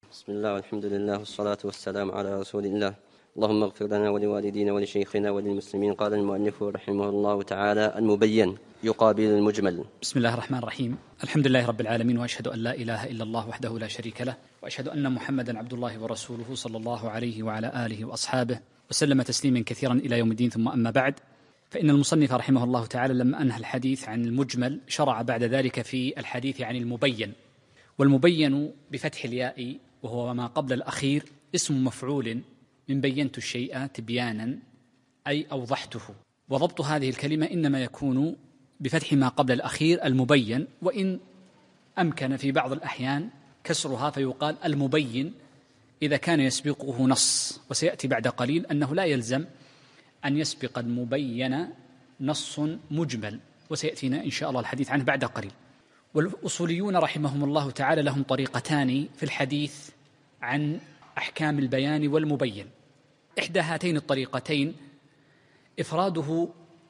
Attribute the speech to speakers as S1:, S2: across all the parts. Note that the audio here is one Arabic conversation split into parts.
S1: بسم الله والحمد لله والصلاة والسلام على رسول الله. اللهم اغفر لنا ولوالدينا ولشيخنا وللمسلمين. قال المؤلف رحمه الله تعالى: المبين يقابل المجمل.
S2: بسم الله الرحمن الرحيم. الحمد لله رب العالمين، وأشهد أن لا إله إلا الله وحده لا شريك له، وأشهد أن محمدا عبد الله ورسوله صلى الله عليه وعلى آله وأصحابه وسلم تسليما كثيرا إلى يوم الدين. ثم أما بعد، فإن المصنف رحمه الله تعالى لما أنهى الحديث عن المجمل شرع بعد ذلك في الحديث عن المبين. والمبين بفتح الياء وهو ما قبل الأخير اسم مفعول من بينت الشيء تبيانا أي أوضحته. وضبط هذه الكلمة إنما يكون بفتح ما قبل الأخير المبين، وإن أمكن في بعض الأحيان كسرها فيقال المبين إذا كان يسبقه نص. وسيأتي بعد قليل أنه لا يلزم أن يسبق المبين نص مجمل، وسيأتينا إن شاء الله الحديث عنه بعد قليل. والأصوليون رحمهم الله تعالى لهم طريقتان في الحديث عن أحكام البيان والمبين. إحدى هاتين الطريقتين إفراده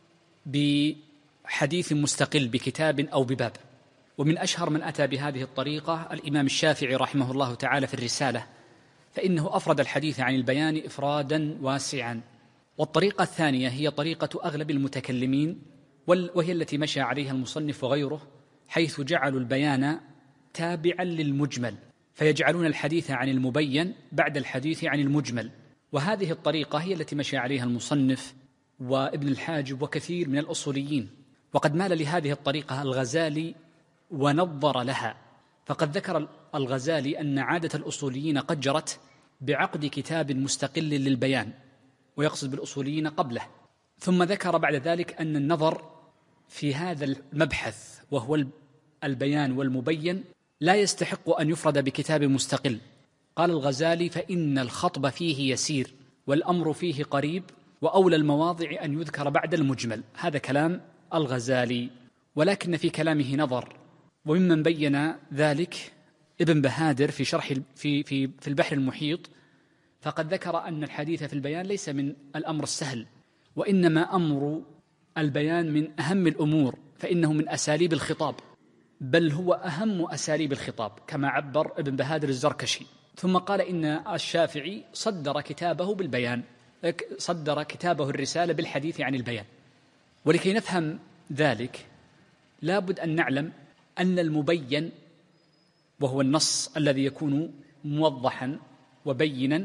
S2: بحديث مستقل بكتاب أو بباب، ومن أشهر من أتى بهذه الطريقة الإمام الشافعي رحمه الله تعالى في الرسالة، فإنه أفرد الحديث عن البيان إفرادا واسعا. والطريقة الثانية هي طريقة أغلب المتكلمين، وهي التي مشى عليها المصنف وغيره، حيث جعلوا البيان تابعا للمجمل، فيجعلون الحديث عن المبين بعد الحديث عن المجمل. وهذه الطريقة هي التي مشى عليها المصنف وابن الحاجب وكثير من الأصوليين. وقد مال لهذه الطريقة الغزالي ونظر لها، فقد ذكر الغزالي أن عادة الأصوليين قد جرت بعقد كتاب مستقل للبيان، ويقصد بالأصوليين قبله. ثم ذكر بعد ذلك أن النظر في هذا المبحث وهو البيان والمبين لا يستحق أن يفرد بكتاب مستقل. قال الغزالي: فإن الخطب فيه يسير والأمر فيه قريب، وأولى المواضع أن يذكر بعد المجمل. هذا كلام الغزالي، ولكن في كلامه نظر. وممن بين ذلك ابن بهادر في شرح في البحر المحيط، فقد ذكر أن الحديث في البيان ليس من الأمر السهل، وإنما أمر البيان من أهم الأمور، فإنه من أساليب الخطاب، بل هو أهم أساليب الخطاب كما عبر ابن بهادر الزركشي. ثم قال إن الشافعي صدر كتابه بالبيان، صدر كتابه الرسالة بالحديث عن البيان. ولكي نفهم ذلك لابد أن نعلم أن المبين وهو النص الذي يكون موضحا وبينا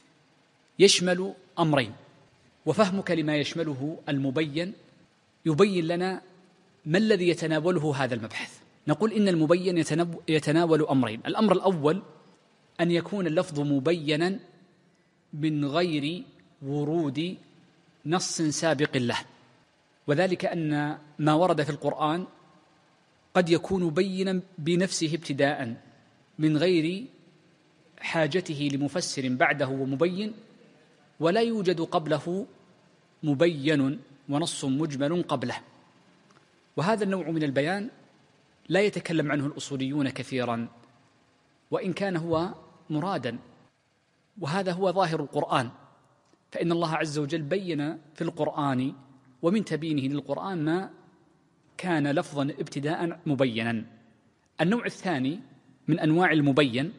S2: يشمل أمرين، وفهمك لما يشمله المبين يبين لنا ما الذي يتناوله هذا المبحث. نقول إن المبين يتناول أمرين. الأمر الأول أن يكون اللفظ مبينا من غير ورود نص سابق له، وذلك أن ما ورد في القرآن قد يكون بينا بنفسه ابتداء من غير حاجته لمفسر بعده ومبين، ولا يوجد قبله مبين ونص مجمل قبله. وهذا النوع من البيان لا يتكلم عنه الأصوليون كثيرا، وإن كان هو مرادا، وهذا هو ظاهر القرآن. فإن الله عز وجل بين في القرآن ومن تبينه للقرآن ما كان لفظا ابتداء مبينا. النوع الثاني من أنواع المبين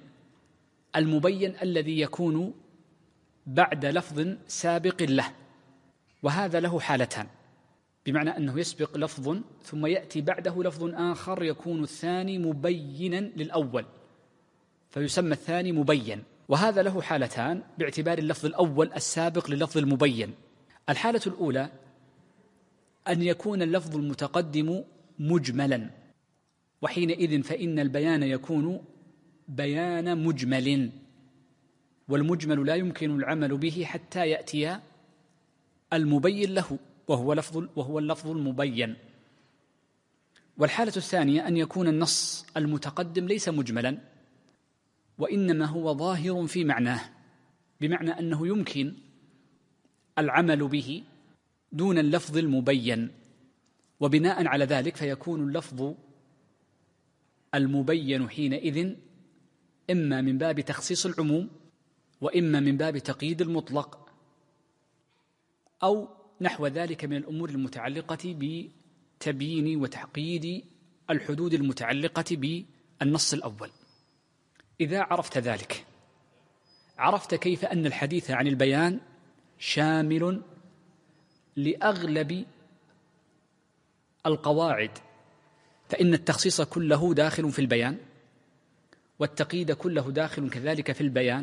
S2: الذي يكون بعد لفظ سابق له، وهذا له حالتان، بمعنى أنه يسبق لفظ ثم يأتي بعده لفظ آخر يكون الثاني مبينا للأول، فيسمى الثاني مبين. وهذا له حالتان باعتبار اللفظ الأول السابق للفظ المبين. الحالة الأولى أن يكون اللفظ المتقدم مجملا، وحينئذ فإن البيان يكون بيان مجمل، والمجمل لا يمكن العمل به حتى يأتي المبين له وهو اللفظ المبين. والحالة الثانية أن يكون النص المتقدم ليس مجملا، وإنما هو ظاهر في معناه، بمعنى أنه يمكن العمل به دون اللفظ المبين، وبناء على ذلك فيكون اللفظ المبين حينئذ إما من باب تخصيص العموم، وإما من باب تقييد المطلق، أو نحو ذلك من الأمور المتعلقة بتبيين وتحقيد الحدود المتعلقة بالنص الأول. إذا عرفت ذلك عرفت كيف أن الحديث عن البيان شامل لأغلب القواعد، فإن التخصيص كله داخل في البيان، والتقييد كله داخل كذلك في البيان،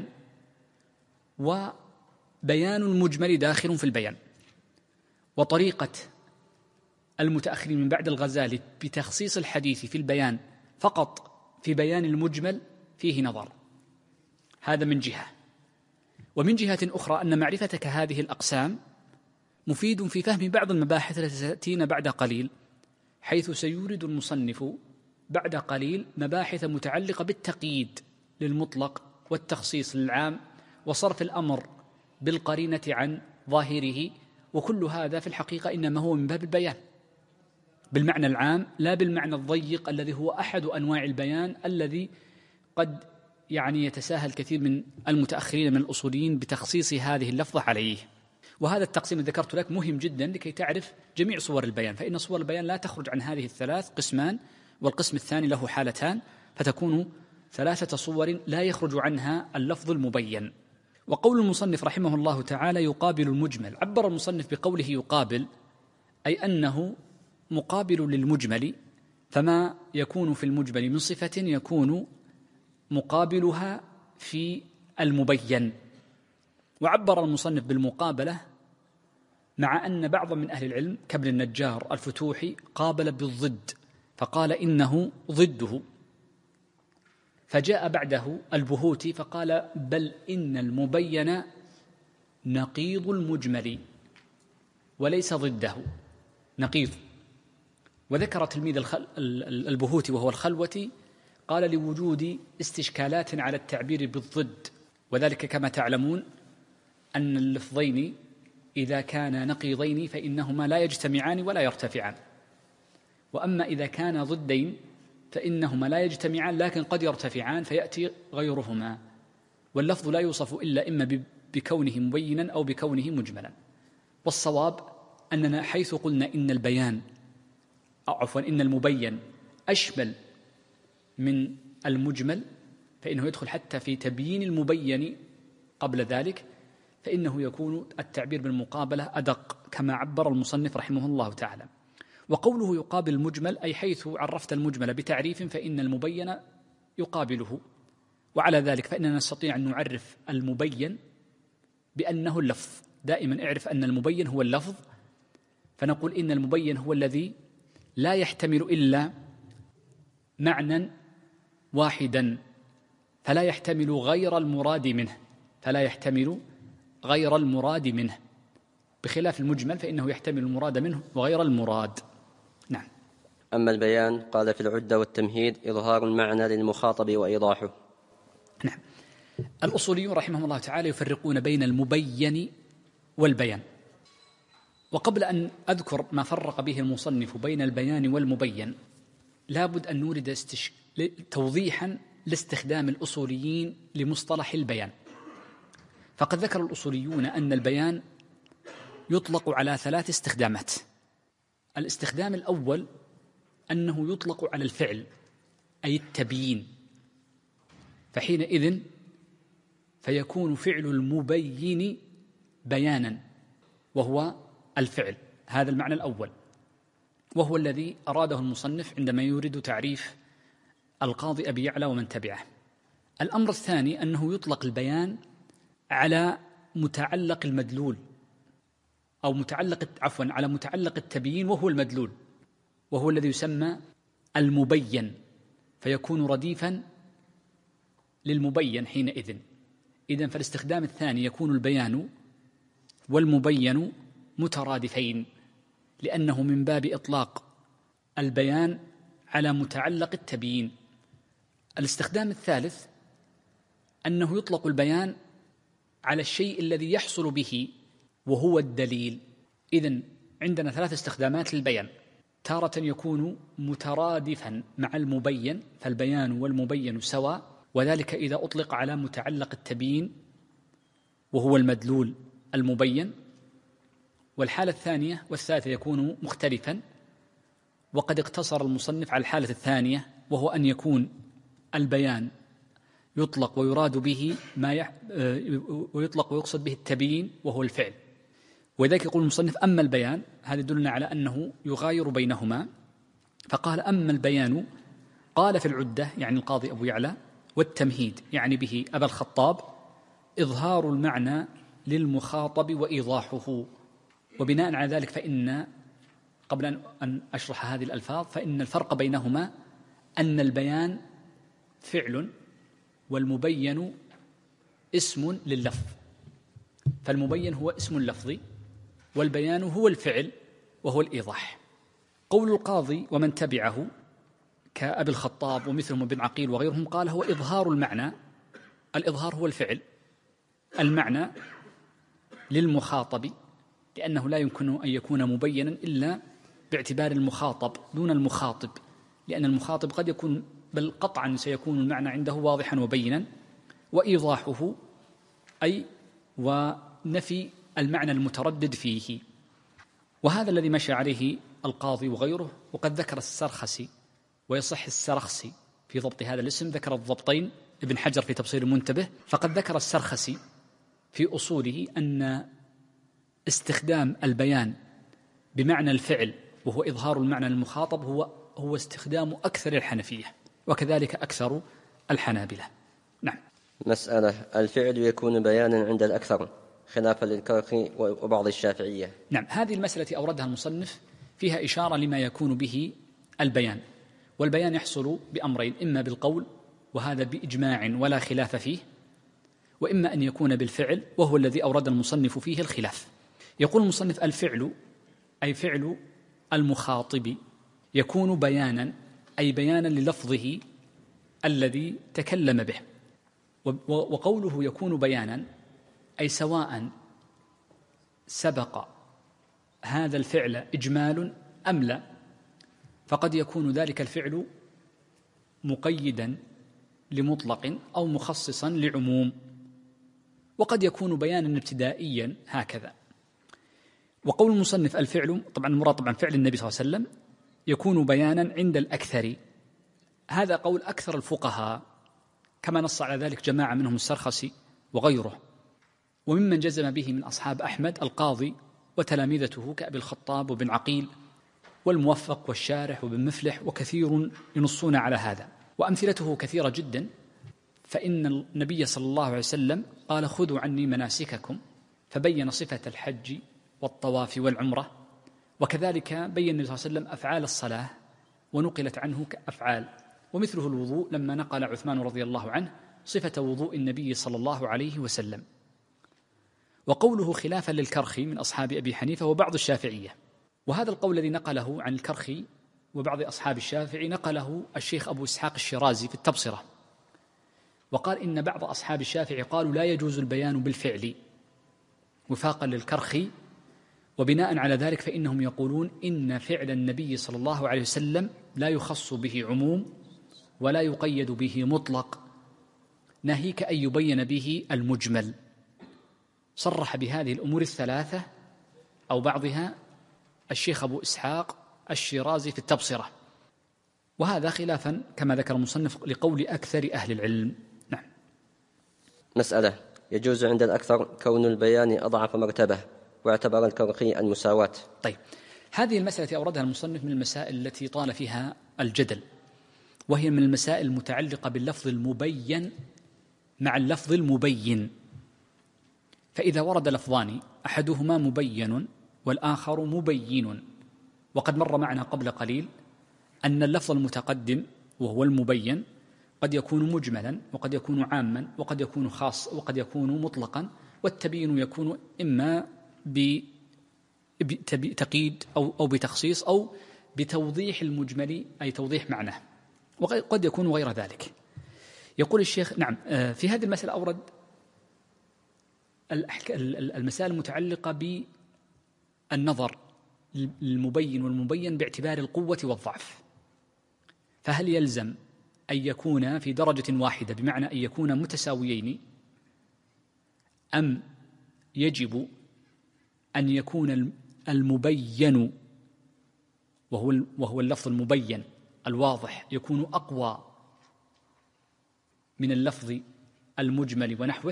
S2: وبيان المجمل داخل في البيان. وطريقة المتأخرين من بعد الغزالي بتخصيص الحديث في البيان فقط في بيان المجمل فيه نظر، هذا من جهة. ومن جهة أخرى أن معرفتك هذه الأقسام مفيد في فهم بعض المباحث التي ستأتينا بعد قليل، حيث سيورد المصنف بعد قليل مباحث متعلقة بالتقييد للمطلق والتخصيص للعام وصرف الأمر بالقرينة عن ظاهره، وكل هذا في الحقيقة إنما هو من باب البيان بالمعنى العام، لا بالمعنى الضيق الذي هو أحد أنواع البيان الذي قد يتساهل كثير من المتأخرين من الأصوليين بتخصيص هذه اللفظة عليه. وهذا التقسيم الذي ذكرت لك مهم جدا لكي تعرف جميع صور البيان، فإن صور البيان لا تخرج عن هذه الثلاث، قسمان، والقسم الثاني له حالتان، فتكون 3 صور لا يخرج عنها اللفظ المبين. وقول المصنف رحمه الله تعالى يقابل المجمل، عبر المصنف بقوله يقابل أي أنه مقابل للمجمل، فما يكون في المجمل من صفة يكون مقابلها في المبين. وعبر المصنف بالمقابلة مع أن بعض من أهل العلم كابن النجار الفتوحي قابل بالضد فقال إنه ضده، فجاء بعده البهوتي فقال بل إن المبين نقيض المجمل وليس ضده، نقيض. وذكر تلميذ البهوتي وهو الخلوتي قال لوجود استشكالات على التعبير بالضد، وذلك كما تعلمون أن اللفظين إذا كانا نقيضين فإنهما لا يجتمعان ولا يرتفعان، وأما إذا كانا ضدين فإنهما لا يجتمعان لكن قد يرتفعان فيأتي غيرهما، واللفظ لا يوصف إلا إما بكونه مبينا أو بكونه مجملا. والصواب أننا حيث قلنا إن البيان إن المبين أشمل من المجمل، فإنه يدخل حتى في تبيين المبين قبل ذلك، فإنه يكون التعبير بالمقابلة أدق كما عبر المصنف رحمه الله تعالى. وقوله يقابل المجمل أي حيث عرفت المجمل بتعريف فإن المبين يقابله، وعلى ذلك فإننا نستطيع أن نعرف المبين بأنه اللفظ. دائما اعرف أن المبين هو اللفظ، فنقول إن المبين هو الذي لا يحتمل إلا معنى واحدا، فلا يحتمل غير المراد منه، بخلاف المجمل فإنه يحتمل المراد منه وغير المراد. نعم.
S1: أما البيان قال في العدة والتمهيد إظهار المعنى للمخاطب وإيضاحه.
S2: نعم. الأصوليون رحمهم الله تعالى يفرقون بين المبين والبيان، وقبل أن أذكر ما فرق به المصنف بين البيان والمبين لابد أن نورد توضيحا لاستخدام الأصوليين لمصطلح البيان. فقد ذكر الأصوليون أن البيان يطلق على 3 استخدامات. الاستخدام الأول أنه يطلق على الفعل أي التبيين، فحينئذ فيكون فعل المبين بيانا وهو الفعل، هذا المعنى الأول، وهو الذي أراده المصنف عندما يورد تعريف القاضي أبي يعلى ومن تبعه. الأمر الثاني أنه يطلق البيان على متعلق المدلول أو على متعلق التبيين وهو المدلول، وهو الذي يسمى المبين، فيكون رديفا للمبين حينئذ. إذن فالاستخدام الثاني يكون البيان والمبين مترادفين، لأنه من باب إطلاق البيان على متعلق التبيين. الاستخدام الثالث أنه يطلق البيان على الشيء الذي يحصل به وهو الدليل. إذن عندنا 3 استخدامات للبيان، تارة يكون مترادفا مع المبين فالبيان والمبين سواء، وذلك إذا أطلق على متعلق التبيين وهو المدلول المبين. والحالة الثانية والثالثة يكون مختلفا، وقد اقتصر المصنف على الحالة الثانية، وهو أن يكون البيان يطلق ويراد به ويطلق ويقصد به التبيين وهو الفعل. ولذلك يقول المصنف أما البيان، هذا يدلنا على أنه يغاير بينهما، فقال أما البيان قال في العدة يعني القاضي أبو يعلى والتمهيد يعني به أبا الخطاب إظهار المعنى للمخاطب وإيضاحه. وبناء على ذلك فإن قبل أن أشرح هذه الألفاظ فإن الفرق بينهما أن البيان فعل والمبين اسم لللفظ، فالمبين هو اسم لفظي والبيان هو الفعل وهو الإيضاح. قول القاضي ومن تبعه كأبي الخطاب ومثلهم ابن عقيل وغيرهم قال هو إظهار المعنى، الإظهار هو الفعل، المعنى للمخاطب، لأنه لا يمكن أن يكون مبينا إلا باعتبار المخاطب دون المخاطب، لأن المخاطب قد يكون بل قطعا سيكون المعنى عنده واضحا وبينا، وإيضاحه أي ونفي المعنى المتردد فيه. وهذا الذي مشى عليه القاضي وغيره. وقد ذكر السرخسي ويصح السرخسي في ضبط هذا الاسم، ذكر الضبطين ابن حجر في تبصير المنتبه، فقد ذكر السرخسي في أصوله أن استخدام البيان بمعنى الفعل وهو إظهار المعنى للمخاطب هو استخدام أكثر الحنفية وكذلك أكثر الحنابلة. نعم.
S1: مسألة: الفعل يكون بيانا عند الأكثر خلافا للكرخي وبعض الشافعية.
S2: نعم، هذه المسألة أوردها المصنف فيها إشارة لما يكون به البيان، والبيان يحصل بأمرين: إما بالقول وهذا بإجماع ولا خلاف فيه، وإما أن يكون بالفعل وهو الذي أورد المصنف فيه الخلاف. يقول المصنف: الفعل أي فعل المخاطب يكون بيانا أي بيانا للفظه الذي تكلم به. وقوله يكون بيانا أي سواء سبق هذا الفعل إجمال أم لا، فقد يكون ذلك الفعل مقيدا لمطلق أو مخصصا لعموم، وقد يكون بيانا ابتدائيا هكذا. وقول المصنف الفعل، طبعا المراد طبعا فعل النبي صلى الله عليه وسلم، يكون بيانا عند الأكثر، هذا قول أكثر الفقهاء كما نص على ذلك جماعة منهم السرخسي وغيره. وممن جزم به من أصحاب أحمد القاضي وتلامذته كأبي الخطاب وابن عقيل والموفق والشارح وابن مفلح، وكثير ينصون على هذا، وأمثلته كثيرة جدا. فإن النبي صلى الله عليه وسلم قال: خذوا عني مناسككم، فبين صفة الحج والطواف والعمرة، وكذلك بين النبي صلى الله عليه وسلم أفعال الصلاة ونقلت عنه كأفعال، ومثله الوضوء لما نقل عثمان رضي الله عنه صفة وضوء النبي صلى الله عليه وسلم. وقوله خلافا للكرخي من أصحاب أبي حنيفة وبعض الشافعية، وهذا القول الذي نقله عن الكرخي وبعض أصحاب الشافعي نقله الشيخ أبو إسحاق الشيرازي في التبصرة، وقال إن بعض أصحاب الشافعي قالوا لا يجوز البيان بالفعل وفاقا للكرخي، وبناء على ذلك فإنهم يقولون إن فعل النبي صلى الله عليه وسلم لا يخص به عموم ولا يقيد به مطلق، ناهيك أن يبين به المجمل. صرح بهذه الأمور الثلاثة أو بعضها الشيخ أبو إسحاق الشيرازي في التبصرة، وهذا خلافا كما ذكر المصنف لقول أكثر أهل العلم. نعم.
S1: مسألة: يجوز عند الأكثر كون البيان أضعف مرتبة، واعتبر الكرخي المساواة.
S2: طيب، هذه المسألة أوردها المصنف من المسائل التي طال فيها الجدل، وهي من المسائل المتعلقة باللفظ المبين مع اللفظ المبين. فإذا ورد لفظان أحدهما مبين والآخر مبين، وقد مر معنا قبل قليل أن اللفظ المتقدم وهو المبين قد يكون مجملا وقد يكون عاما وقد يكون خاص وقد يكون مطلقا، والتبيين يكون إما بتقييد أو بتخصيص أو بتوضيح المجمل أي توضيح معناه، وقد يكون غير ذلك. يقول الشيخ: نعم، في هذه المسألة أورد المسائل المتعلقة بالنظر المبين والمبين باعتبار القوة والضعف، فهل يلزم أن يكون في درجة واحدة بمعنى أن يكون متساويين، أم يجب أن يكون المبين وهو اللفظ المبين الواضح يكون أقوى من اللفظ المجمل ونحوه،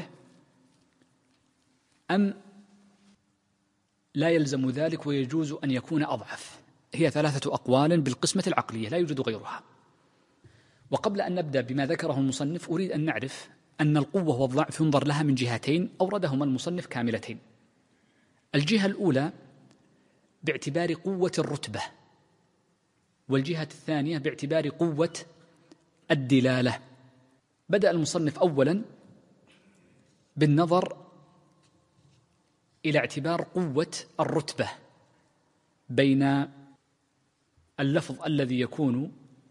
S2: أم لا يلزم ذلك ويجوز أن يكون أضعف؟ هي 3 أقوال بالقسمة العقلية لا يوجد غيرها. وقبل أن نبدأ بما ذكره المصنف أريد أن نعرف أن القوة والضعف ينظر لها من جهتين أوردهما المصنف كاملتين. الجهة الأولى باعتبار قوة الرتبة، والجهة الثانية باعتبار قوة الدلالة. بدأ المصنف أولا بالنظر إلى اعتبار قوة الرتبة بين اللفظ الذي يكون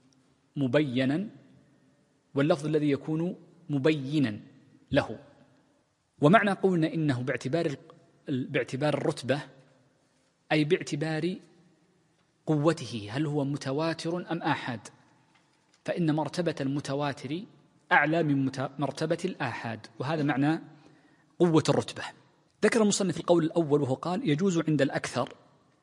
S2: مبينا واللفظ الذي يكون مبينا له. ومعنى قولنا إنه باعتبار الرتبة أي باعتبار قوته، هل هو متواتر أم آحاد؟ فإن مرتبة المتواتر أعلى من مرتبة الآحاد، وهذا معنى قوة الرتبة. ذكر المصنف القول الأول وهو قال: يجوز عند الأكثر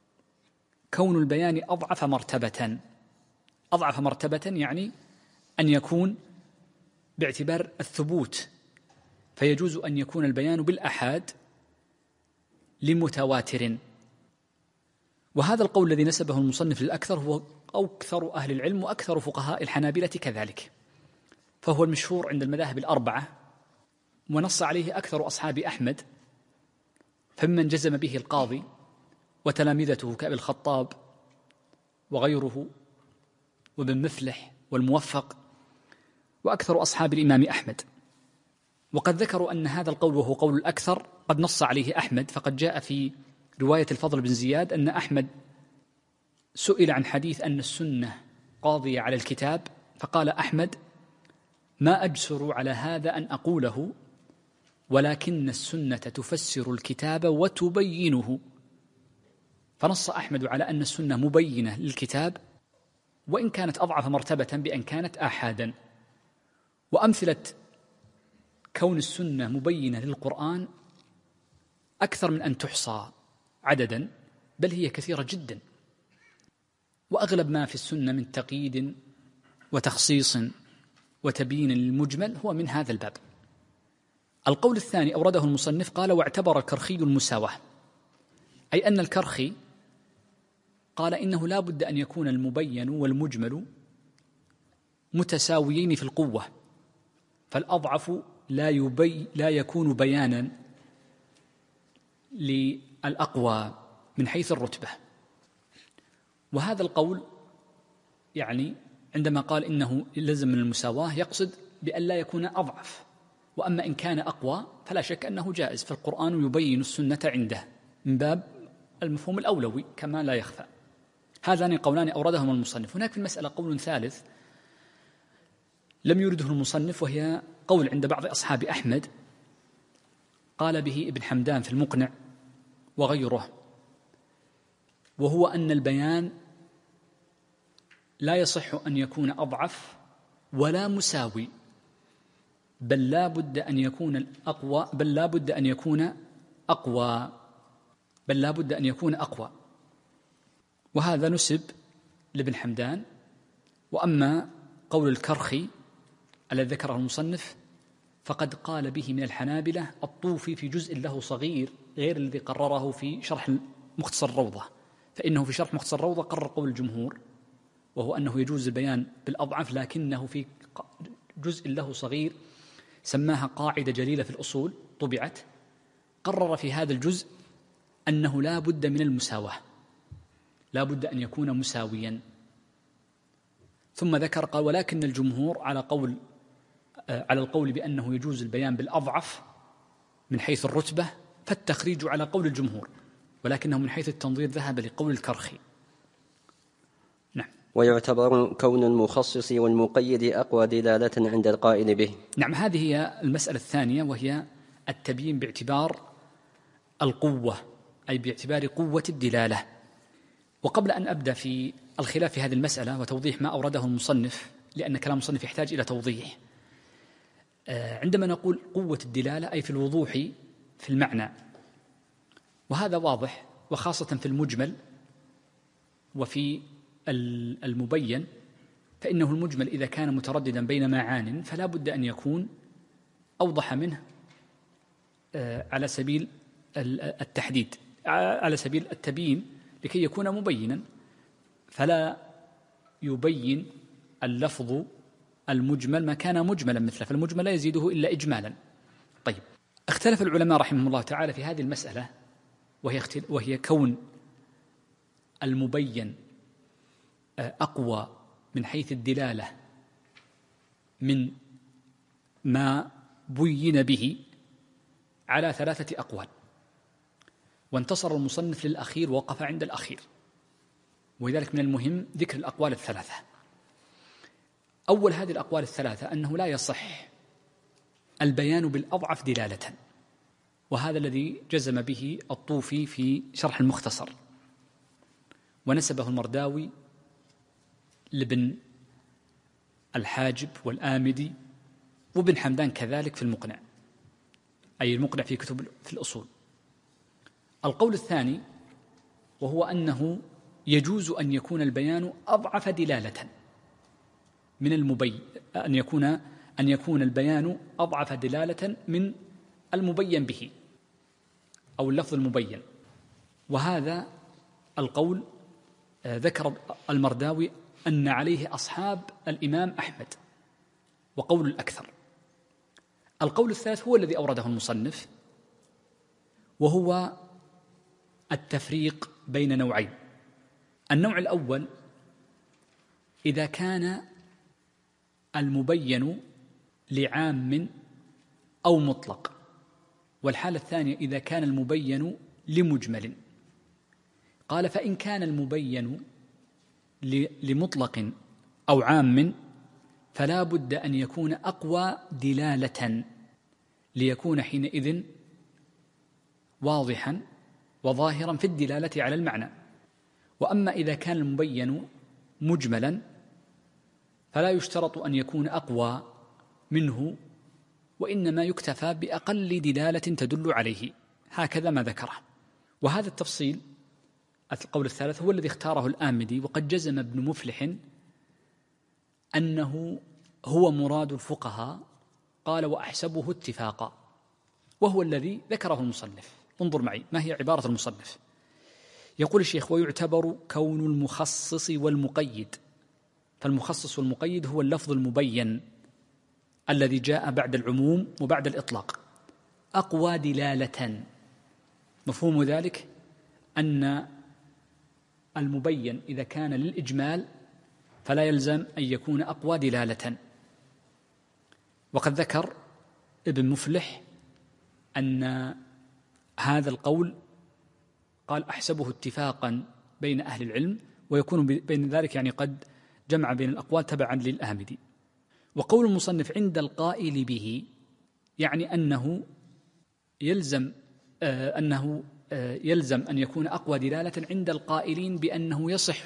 S2: كون البيان أضعف مرتبة. أضعف مرتبة يعني أن يكون باعتبار الثبوت، فيجوز أن يكون البيان بالآحاد لمتواتر. وهذا القول الذي نسبه المصنف للأكثر هو أكثر أهل العلم وأكثر فقهاء الحنابلة كذلك، فهو المشهور عند المذاهب الأربعة، ونص عليه أكثر أصحاب أحمد، فمن جزم به القاضي وتلامذته كأبي الخطاب وغيره وابن مفلح والموفق وأكثر أصحاب الإمام أحمد. وقد ذكروا أن هذا القول وهو قول الأكثر قد نص عليه أحمد، فقد جاء في رواية الفضل بن زياد أن أحمد سئل عن حديث أن السنة قاضية على الكتاب، فقال أحمد: ما أجسر على هذا أن أقوله، ولكن السنة تفسر الكتاب وتبينه. فنص أحمد على أن السنة مبينة للكتاب، وإن كانت أضعف مرتبة بأن كانت آحادا. وأمثلة كون السنة مبينة للقرآن أكثر من أن تحصى عددا، بل هي كثيرة جدا، وأغلب ما في السنة من تقييد وتخصيص وتبيين للمجمل هو من هذا الباب. القول الثاني أورده المصنف قال: واعتبر الكرخي المساواة، أي أن الكرخي قال إنه لا بد أن يكون المبين والمجمل متساويين في القوة، فالأضعف لا يكون بيانا للأقوى من حيث الرتبة. وهذا القول يعني عندما قال إنه لزم من المساواة يقصد بأن لا يكون أضعف، وأما إن كان أقوى فلا شك أنه جائز، فالقرآن يبين السنة عنده من باب المفهوم الأولوي كما لا يخفى. هذان قولان أوردهما المصنف. هناك في المسألة قول ثالث لم يرده المصنف، وهي قول عند بعض أصحاب أحمد قال به ابن حمدان في المقنع وغيره، وهو أن البيان لا يصح أن يكون أضعف ولا مساوي، بل لا بد أن يكون أقوى، بل لا بد أن يكون أقوى، بل لا بد أن يكون أقوى. وهذا نسب لابن حمدان. وأما قول الكرخي الذي ذكره المصنف فقد قال به من الحنابلة الطوفي في جزء له صغير غير الذي قرره في شرح مختصر الروضة، فإنه في شرح مختصر الروضة قرر قول الجمهور، وهو أنه يجوز البيان بالأضعف، لكنه في جزء له صغير سماها قاعدة جليلة في الأصول طبعت، قرر في هذا الجزء أنه لا بد من المساواة، لا بد أن يكون مساويا. ثم ذكر قال: ولكن الجمهور على القول بأنه يجوز البيان بالأضعف من حيث الرتبة، فالتخريج على قول الجمهور، ولكنه من حيث التنظير ذهب لقول الكرخي. نعم.
S1: ويعتبر كون المخصص والمقيد أقوى دلالة عند القائل به.
S2: نعم، هذه هي المسألة الثانية، وهي التبيين باعتبار القوة، أي باعتبار قوة الدلالة. وقبل أن أبدأ في الخلاف في هذه المسألة وتوضيح ما أورده المصنف، لأن كلام المصنف يحتاج إلى توضيح، عندما نقول قوة الدلالة أي في الوضوح في المعنى، وهذا واضح، وخاصة في المجمل وفي المبين فإنه المجمل إذا كان مترددا بين معان فلا بد أن يكون أوضح منه على سبيل التحديد، على سبيل التبيين لكي يكون مبينا، فلا يبين اللفظ المجمل ما كان مجملا مثله، فالمجمل لا يزيده إلا إجمالا. طيب، اختلف العلماء رحمهم الله تعالى في هذه المسألة، وهي كون المبين أقوى من حيث الدلالة من ما بين به، على 3 أقوال، وانتصر المصنف للأخير ووقف عند الأخير، ولذلك من المهم ذكر الأقوال ال3. أول هذه الأقوال ال3 أنه لا يصح البيان بالأضعف دلالة، وهذا الذي جزم به الطوفي في شرح المختصر، ونسبه المرداوي لابن الحاجب والآمدي وابن حمدان كذلك في المقنع، أي المقنع في كتب في الأصول. القول الثاني وهو أنه يجوز أن يكون البيان أضعف دلالة من المبين، أن يكون البيان أضعف دلالة من المبين به أو اللفظ المبين، وهذا القول ذكر المرداوي أن عليه أصحاب الإمام أحمد، وقول الأكثر. القول الثالث هو الذي أورده المصنف، وهو التفريق بين نوعين. النوع الأول إذا كان المبين لعام أو مطلق، والحالة الثانية إذا كان المبين لمجمل. قال: فإن كان المبين لمطلق أو عام فلا بد أن يكون أقوى دلالة ليكون حينئذ واضحا وظاهرا في الدلالة على المعنى. وأما إذا كان المبين مجملا فلا يشترط أن يكون أقوى منه، وإنما يكتفى بأقل دلالة تدل عليه، هكذا ما ذكره. وهذا التفصيل القول الثالث هو الذي اختاره الآمدي، وقد جزم ابن مفلح أنه هو مراد الفقهاء، قال: وأحسبه اتفاقا، وهو الذي ذكره المصنف. انظر معي ما هي عبارة المصنف. يقول الشيخ: ويعتبر كون المخصص والمقيد، فالمخصص والمقيد هو اللفظ المبين الذي جاء بعد العموم وبعد الإطلاق، أقوى دلالة. مفهوم ذلك أن المبين إذا كان للإجمال فلا يلزم أن يكون أقوى دلالة. وقد ذكر ابن مفلح أن هذا القول قال: أحسبه اتفاقا بين أهل العلم، ويكون بين ذلك يعني قد جمع بين الأقوال تبعا للآمدي. وقول المصنف عند القائل به يعني أنه يلزم أن يكون أقوى دلالة عند القائلين بأنه يصح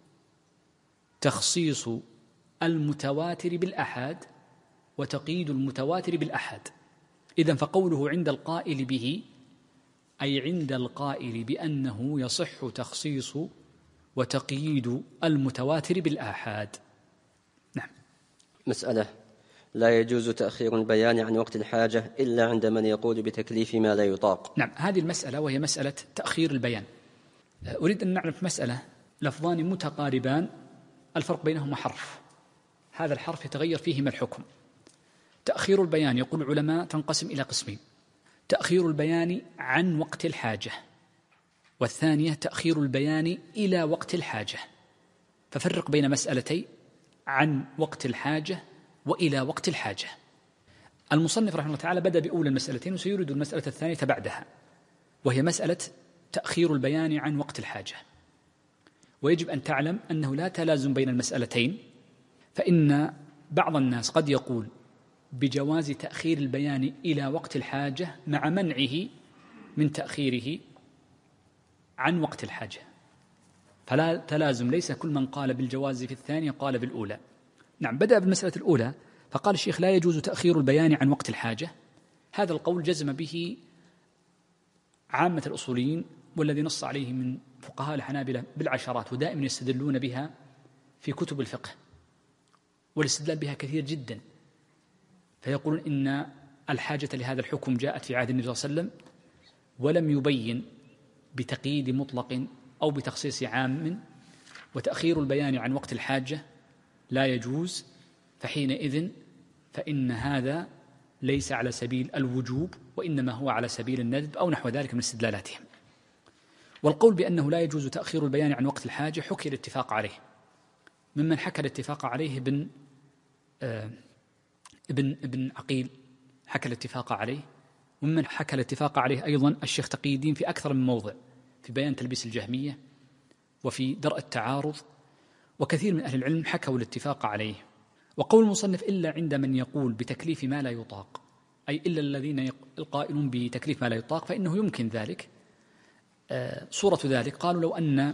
S2: تخصيص المتواتر بالأحاد وتقييد المتواتر بالأحاد. إذن فقوله عند القائل به أي عند القائل بأنه يصح تخصيص وتقييد المتواتر بالآحاد. نعم.
S1: مسألة: لا يجوز تأخير البيان عن وقت الحاجة إلا عند من يقول بتكليف ما لا يطاق.
S2: نعم، هذه المسألة وهي مسألة تأخير البيان. أريد أن نعرف مسألة: لفظان متقاربان الفرق بينهما حرف، هذا الحرف يتغير فيهما الحكم. تأخير البيان يقول العلماء تنقسم إلى قسمين: تأخير البيان عن وقت الحاجة، والثانية تأخير البيان إلى وقت الحاجة. ففرق بين مسألتي عن وقت الحاجة وإلى وقت الحاجة. المصنف رحمه الله تعالى بدأ بأولى المسألتين وسيريد المسألة الثانية بعدها، وهي مسألة تأخير البيان عن وقت الحاجة. ويجب أن تعلم أنه لا تلازم بين المسألتين، فإن بعض الناس قد يقول بجواز تأخير البيان إلى وقت الحاجة مع منعه من تأخيره عن وقت الحاجة، فلا تلازم، ليس كل من قال بالجواز في الثانية قال بالأولى. نعم، بدأ بالمسألة الأولى فقال الشيخ: لا يجوز تأخير البيان عن وقت الحاجة. هذا القول جزم به عامة الأصوليين، والذي نص عليه من فقهاء الحنابلة بالعشرات، ودائما يستدلون بها في كتب الفقه. والاستدلال بها كثير جدا، فيقولون إن الحاجة لهذا الحكم جاءت في عهد النبي صلى الله عليه وسلم ولم يبين بتقييد مطلق أو بتخصيص عام، وتأخير البيان عن وقت الحاجة لا يجوز، فحينئذ فإن هذا ليس على سبيل الوجوب وإنما هو على سبيل الندب أو نحو ذلك من استدلالاتهم. والقول بأنه لا يجوز تأخير البيان عن وقت الحاجة حكي الاتفاق عليه، ممن حكى الاتفاق عليه ابن عقيل حكى الاتفاق عليه، وممن حكى الاتفاق عليه أيضا الشيخ تقي الدين في أكثر من موضع، في بيان تلبيس الجهمية وفي درء التعارض، وكثير من أهل العلم حكوا الاتفاق عليه. وقول المصنف إلا عند من يقول بتكليف ما لا يطاق، أي إلا الذين القائلون بتكليف ما لا يطاق، فإنه يمكن ذلك. صورة ذلك قالوا لو أن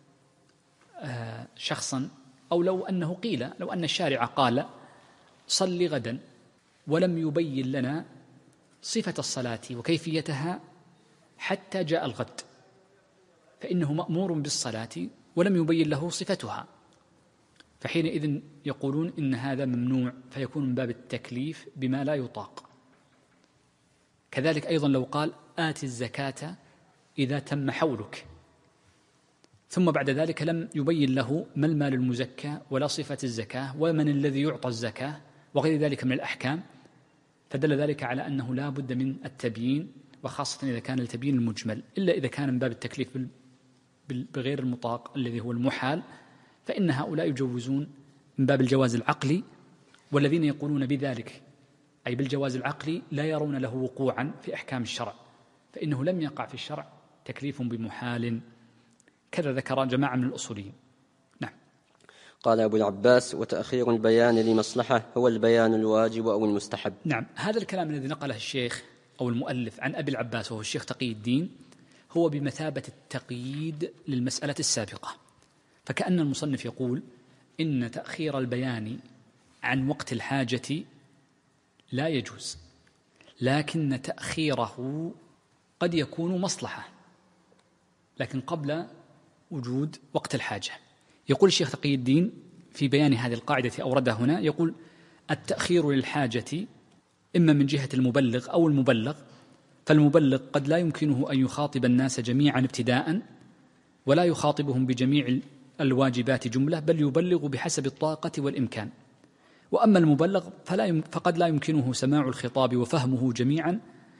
S2: شخصا، أو لو أنه قيل لو أن الشارع قال صل غدا ولم يبين لنا صفة الصلاة وكيفيتها حتى جاء الغد، فإنه مأمور بالصلاة ولم يبين له صفتها، فحينئذ يقولون إن هذا ممنوع، فيكون من باب التكليف بما لا يطاق. كذلك أيضا لو قال آت الزكاة إذا تم حولك، ثم بعد ذلك لم يبين له ما المال المزكى ولا صفة الزكاة ومن الذي يعطى الزكاة وغير ذلك من الأحكام، فدل ذلك على أنه لا بد من التبيين، وخاصة إذا كان التبيين المجمل، إلا إذا كان من باب التكليف بغير المطاق الذي هو المحال، فإن هؤلاء يجوزون من باب الجواز العقلي، والذين يقولون بذلك أي بالجواز العقلي لا يرون له وقوعا في أحكام الشرع، فإنه لم يقع في الشرع تكليف بمحال، كذا ذكر جماعة من الأصوليين. نعم.
S1: قال أبو العباس: وتأخير البيان لمصلحة هو البيان الواجب أو المستحب.
S2: نعم، هذا الكلام الذي نقله الشيخ أو المؤلف عن أبي العباس وهو الشيخ تقي الدين هو بمثابة التقييد للمسألة السابقة، فكأن المصنف يقول إن تأخير البيان عن وقت الحاجة لا يجوز، لكن تأخيره قد يكون مصلحة، لكن قبل وجود وقت الحاجة. يقول الشيخ تقي الدين في بيان هذه القاعدة أوردها هنا، يقول: التأخير للحاجة إما من جهة المبلغ أو المبلغ، فالمبلغ قد لا يمكنه أن يخاطب الناس جميعا ابتداء، ولا يخاطبهم بجميع الواجبات جملة، بل يبلغ بحسب الطاقة والإمكان. وأما المبلغ فقد لا يمكنه سماع الخطاب وفهمه جميعا،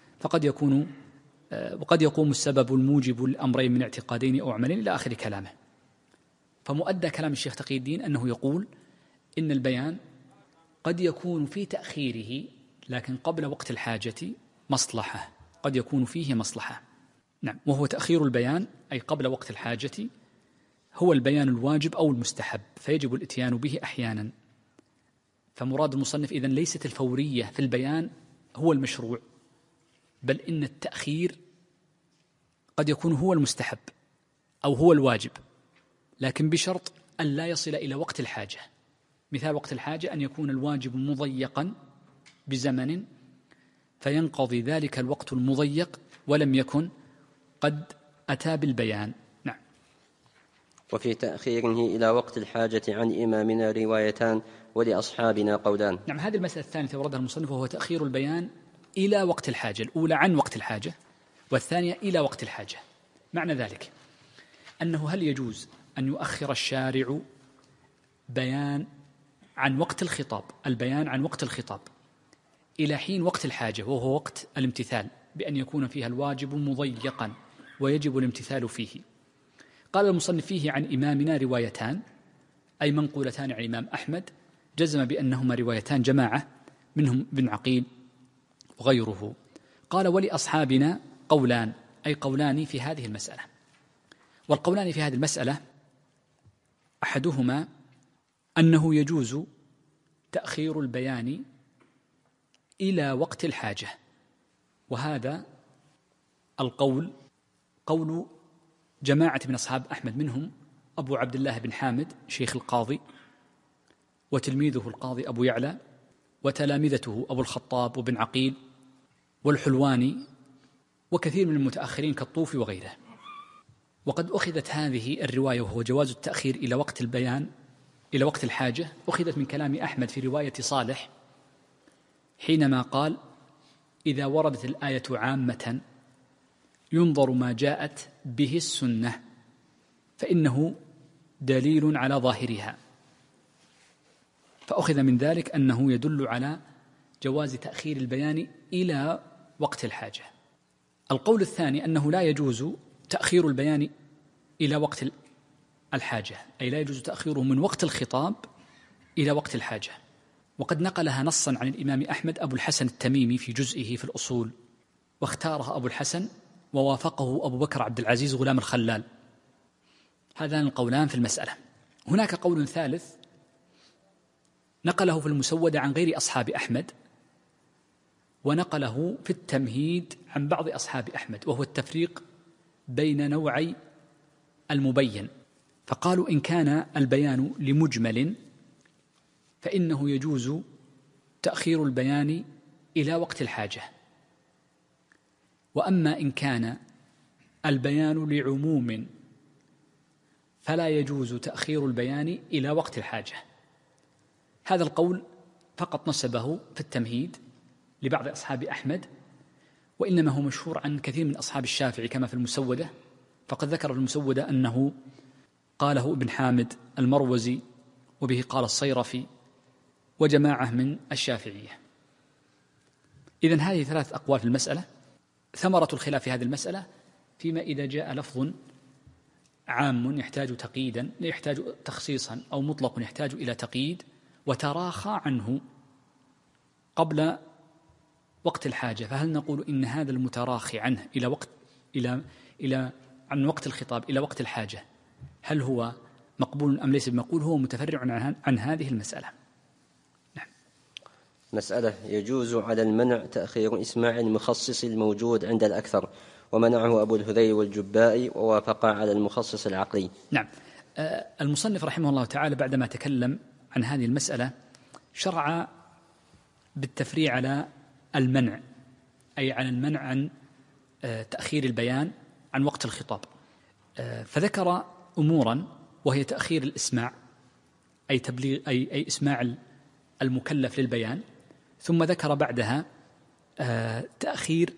S2: وقد يقوم السبب الموجب الأمرين من اعتقادين أو عملين إلى آخر كلامه. فمؤدى كلام الشيخ تقي الدين أنه يقول إن البيان قد يكون في تأخيره لكن قبل وقت الحاجة مصلحة، قد يكون فيه مصلحة. نعم، وهو تأخير البيان أي قبل وقت الحاجة هو البيان الواجب أو المستحب، فيجب الإتيان به أحيانا. فمراد المصنف إذن ليست الفورية في البيان هو المشروع، بل إن التأخير قد يكون هو المستحب أو هو الواجب، لكن بشرط أن لا يصل إلى وقت الحاجة. مثال وقت الحاجة أن يكون الواجب مضيقا بزمن فينقضي ذلك الوقت المضيق ولم يكن قد أتى بالبيان. نعم.
S1: وفي تأخيره إلى وقت الحاجة عن إمامنا روايتان ولأصحابنا قولان.
S2: نعم، هذه المسألة الثانية وردها المصنف، وهو تأخير البيان إلى وقت الحاجة، الأولى عن وقت الحاجة والثانية إلى وقت الحاجة. معنى ذلك أنه هل يجوز أن يؤخر الشارع بيان عن وقت الخطاب، البيان عن وقت الخطاب إلى حين وقت الحاجة وهو وقت الامتثال، بأن يكون فيها الواجب مضيقا ويجب الامتثال فيه؟ قال المصنف: فيه عن إمامنا روايتان، أي منقولتان عن الإمام أحمد، جزم بأنهما روايتان جماعة منهم ابن عقيل وغيره. قال: ولأصحابنا قولان، أي قولان في هذه المسألة. والقولان في هذه المسألة أحدهما أنه يجوز تأخير البيان إلى وقت الحاجة، وهذا القول قول جماعة من أصحاب أحمد، منهم أبو عبد الله بن حامد شيخ القاضي، وتلميذه القاضي أبو يعلى، وتلامذته أبو الخطاب وابن عقيل والحلواني، وكثير من المتأخرين كالطوفي وغيره. وقد أخذت هذه الرواية وهو جواز التأخير إلى وقت البيان إلى وقت الحاجة أخذت من كلام أحمد في رواية صالح حينما قال: إذا وردت الآية عامة ينظر ما جاءت به السنة فإنه دليل على ظاهرها، فأخذ من ذلك أنه يدل على جواز تأخير البيان إلى وقت الحاجة. القول الثاني أنه لا يجوز تأخير البيان إلى وقت الحاجة، أي لا يجوز تأخيره من وقت الخطاب إلى وقت الحاجة، وقد نقلها نصا عن الإمام أحمد أبو الحسن التميمي في جزئه في الأصول، واختارها أبو الحسن ووافقه أبو بكر عبد العزيز غلام الخلال. هذان القولان في المسألة. هناك قول ثالث نقله في المسودة عن غير أصحاب أحمد، ونقله في التمهيد عن بعض أصحاب أحمد، وهو التفريق بين نوعي المبين. فقالوا: إن كان البيان لمجمل فإنه يجوز تأخير البيان إلى وقت الحاجة، وأما إن كان البيان لعموم فلا يجوز تأخير البيان إلى وقت الحاجة. هذا القول فقط نسبه في التمهيد لبعض أصحاب أحمد، وإنما هو مشهور عن كثير من أصحاب الشافعي كما في المسودة، فقد ذكر في المسودة أنه قاله ابن حامد المروزي، وبه قال الصيرفي وجماعة من الشافعية. إذن هذه 3 أقوال في المسألة. ثمرة الخلاف في هذه المسألة فيما إذا جاء لفظ عام يحتاج تقييدا، يحتاج تخصيصا، أو مطلق يحتاج إلى تقييد، وتراخى عنه قبل وقت الحاجة، فهل نقول إن هذا المتراخي عنه عن وقت الخطاب إلى وقت الحاجة هل هو مقبول أم ليس بمقبول؟ هو متفرع عن هذه المسألة. نعم.
S1: مسألة: يجوز على المنع تأخير إسماع المخصص الموجود عند الأكثر، ومنعه أبو الهذيل والجبائي، ووافقا على المخصص العقلي.
S2: نعم. المصنف رحمه الله تعالى بعدما تكلم عن هذه المسألة شرع بالتفريع على المنع، أي على المنع عن تأخير البيان عن وقت الخطاب، فذكر أمورا وهي تأخير الإسماع، أي تبليغ أي إسماع المكلف للبيان، ثم ذكر بعدها تأخير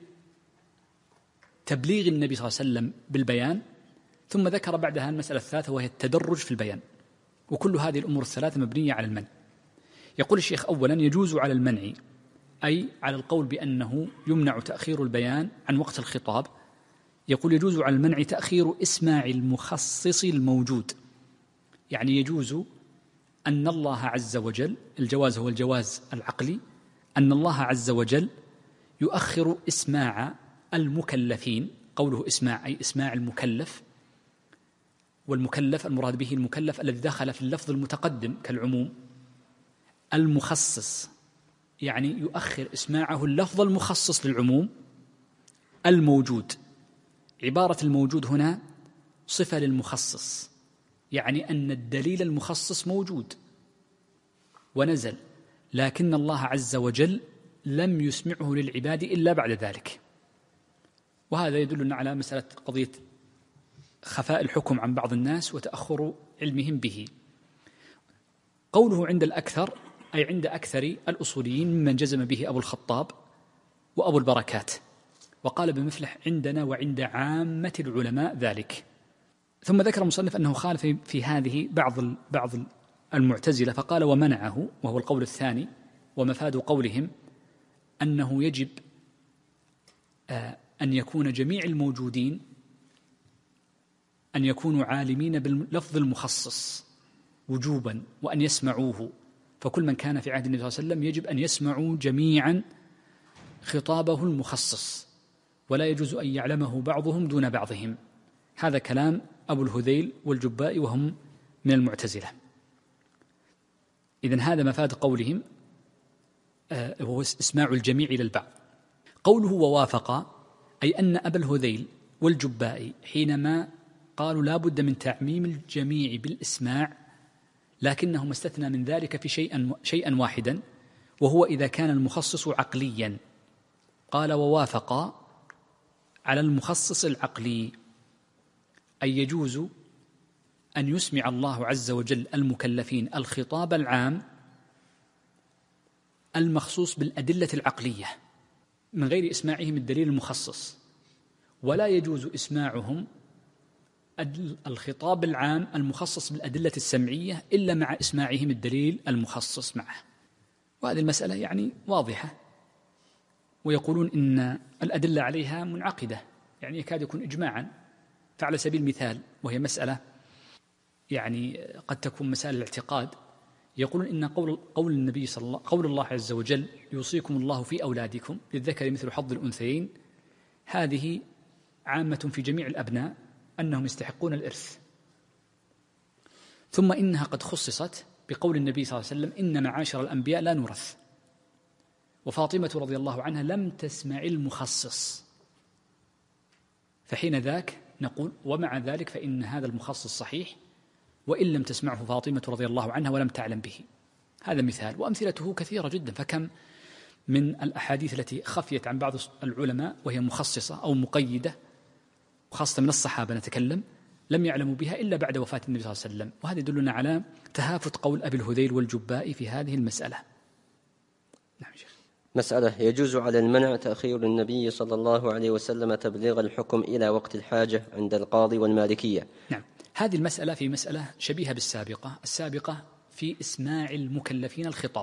S2: تبليغ النبي صلى الله عليه وسلم بالبيان، ثم ذكر بعدها المسألة الثالثة وهي التدرج في البيان. وكل هذه الأمور الثلاثة مبنية على المنع. يقول الشيخ: أولا يجوز على المنع، أي على القول بأنه يمنع تأخير البيان عن وقت الخطاب، يقول يجوز على المنع تأخير إسماع المخصص الموجود، يعني يجوز أن الله عز وجل، الجواز هو الجواز العقلي، أن الله عز وجل يؤخر إسماع المكلفين. قوله إسماع أي إسماع المكلف، والمكلف المراد به المكلف الذي دخل في اللفظ المتقدم كالعموم. المخصص يعني يؤخر إسماعه اللفظ المخصص للعموم الموجود. عبارة الموجود هنا صفة للمخصص، يعني أن الدليل المخصص موجود ونزل، لكن الله عز وجل لم يسمعه للعباد إلا بعد ذلك. وهذا يدلنا على مسألة قضية خفاء الحكم عن بعض الناس وتأخر علمهم به. قوله عند الأكثر أي عند أكثر الأصوليين ممن جزم به أبو الخطاب وأبو البركات، وقال ابن مفلح عندنا وعند عامة العلماء ذلك. ثم ذكر المصنف أنه خالف في هذه بعض المعتزلة، فقال ومنعه، وهو القول الثاني، ومفاد قولهم أنه يجب أن يكون جميع الموجودين أن يكونوا عالمين باللفظ المخصص وجوبا، وأن يسمعوه، فكل من كان في عهد النبي صلى الله عليه وسلم يجب أن يسمعوا جميعا خطابه المخصص، ولا يجوز أن يعلمه بعضهم دون بعضهم. هذا كلام أبو الهذيل والجبائي وهم من المعتزلة. إذن هذا مفاد قولهم، هو إسماع الجميع للبعض. قوله ووافق أي أن أبا الهذيل والجبائي حينما قالوا لا بد من تعميم الجميع بالإسماع، لكنهم استثنى من ذلك في شيئا واحدا، وهو إذا كان المخصص عقليا. قال ووافق على المخصص العقلي، أي يجوز أن يسمع الله عز وجل المكلفين الخطاب العام المخصوص بالأدلة العقلية من غير إسماعهم الدليل المخصص، ولا يجوز إسماعهم الخطاب العام المخصص بالأدلة السمعية إلا مع إسماعهم الدليل المخصص معه. وهذه المسألة يعني واضحة، ويقولون إن الأدلة عليها منعقدة، يعني يكاد يكون إجماعا. فعلى سبيل المثال، وهي مسألة يعني قد تكون مسائل الاعتقاد، يقولون إن قول النبي صلى الله قول الله عز وجل يوصيكم الله في أولادكم للذكر مثل حظ الأنثيين، هذه عامة في جميع الأبناء أنهم يستحقون الإرث، ثم إنها قد خصصت بقول النبي صلى الله عليه وسلم إن معاشر الأنبياء لا نورث، وفاطمة رضي الله عنها لم تسمع المخصص، فحين ذاك نقول ومع ذلك فإن هذا المخصص صحيح وإن لم تسمعه فاطمة رضي الله عنها ولم تعلم به. هذا مثال، وأمثلته كثيرة جدا. فكم من الأحاديث التي خفيت عن بعض العلماء وهي مخصصة أو مقيدة، وخاصة من الصحابة نتكلم، لم يعلموا بها إلا بعد وفاة النبي صلى الله عليه وسلم. وهذا يدلنا على تهافت قول أبي الهذيل والجبائي في هذه المسألة. نعم شيخ.
S1: مسألة: يجوز على المنع تأخير النبي صلى الله عليه وسلم تبليغ الحكم إلى وقت الحاجة عند القاضي والمالكية.
S2: نعم، هذه المسألة في مسألة شبيهة السابقة في إسماع المكلفين الخطاب،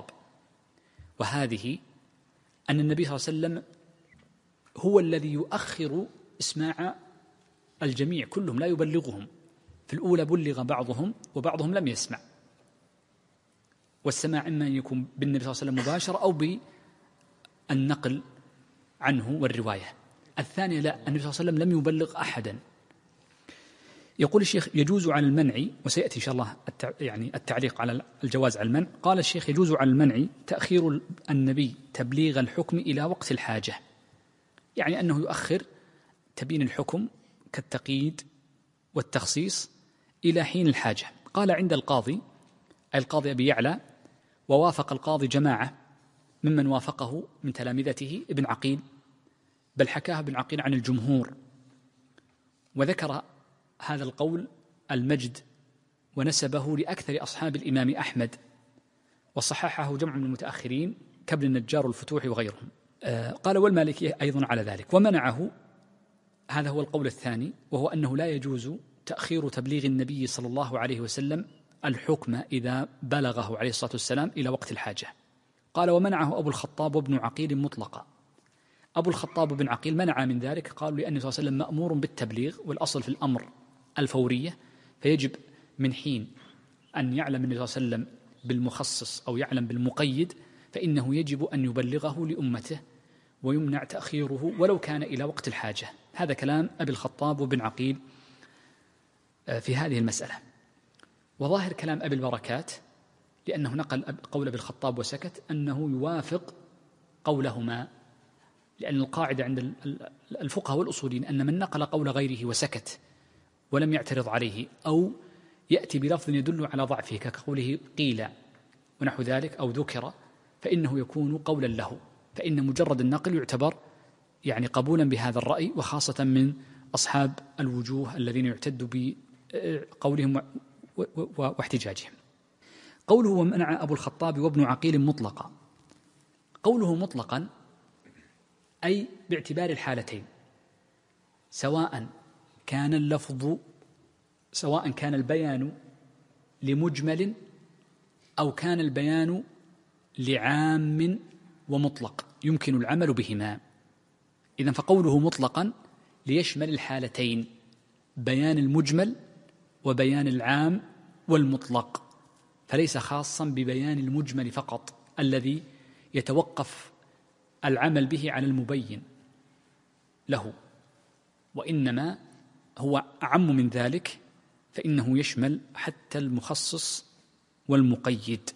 S2: وهذه أن النبي صلى الله عليه وسلم هو الذي يؤخر إسماع الجميع كلهم، لا يبلغهم. في الأولى بلغ بعضهم وبعضهم لم يسمع، والسماع إما أن يكون بالنبي صلى الله عليه وسلم مباشرة أو بالنقل عنه والرواية. الثانية لا، النبي صلى الله عليه وسلم لم يبلغ أحدا. يقول الشيخ يجوز على المنع، وسيأتي إن شاء الله يعني التعليق على الجواز على المنع. قال الشيخ يجوز على المنع تأخير النبي تبليغ الحكم إلى وقت الحاجة، يعني أنه يؤخر تبيين الحكم كالتقييد والتخصيص إلى حين الحاجة. قال عند القاضي، أي القاضي أبي يعلى، ووافق القاضي جماعة ممن وافقه من تلامذته ابن عقيل، بل حكاه ابن عقيل عن الجمهور، وذكر هذا القول المجد ونسبه لأكثر أصحاب الإمام أحمد، وصححه جمع من المتأخرين كابن النجار والفتوح وغيرهم. قال والمالكية أيضا على ذلك، ومنعه. هذا هو القول الثاني، وهو أنه لا يجوز تأخير تبليغ النبي صلى الله عليه وسلم الحكم إذا بلغه عليه الصلاة والسلام إلى وقت الحاجة. قال ومنعه أبو الخطاب وابن عقيل مطلقا. أبو الخطاب وابن عقيل منع من ذلك، قالوا لأنه صلى الله عليه وسلم مأمور بالتبليغ، والأصل في الأمر الفورية، فيجب من حين أن يعلم النبي صلى الله عليه وسلم بالمخصص أو يعلم بالمقيد فإنه يجب أن يبلغه لأمته، ويمنع تأخيره ولو كان إلى وقت الحاجة. هذا كلام أبي الخطاب وابن عقيل في هذه المسألة. وظاهر كلام أبي البركات، لأنه نقل قول أبي الخطاب وسكت، أنه يوافق قولهما، لأن القاعدة عند الفقهاء والأصوليين أن من نقل قول غيره وسكت ولم يعترض عليه أو يأتي بلفظ يدل على ضعفه كقوله قيل ونحو ذلك أو ذكر، فإنه يكون قولا له، فإن مجرد النقل يعتبر يعني قبولا بهذا الرأي، وخاصة من أصحاب الوجوه الذين يعتد بقولهم واحتجاجهم. قوله ومنع أبو الخطاب وابن عقيل مطلقا، قوله مطلقا أي باعتبار الحالتين، سواء كان البيان لمجمل أو كان البيان لعام ومطلق يمكن العمل بهما. إذن فقوله مطلقا ليشمل الحالتين، بيان المجمل وبيان العام والمطلق، فليس خاصا ببيان المجمل فقط الذي يتوقف العمل به على المبين له، وإنما هو أعم من ذلك، فإنه يشمل حتى المخصص والمقيد.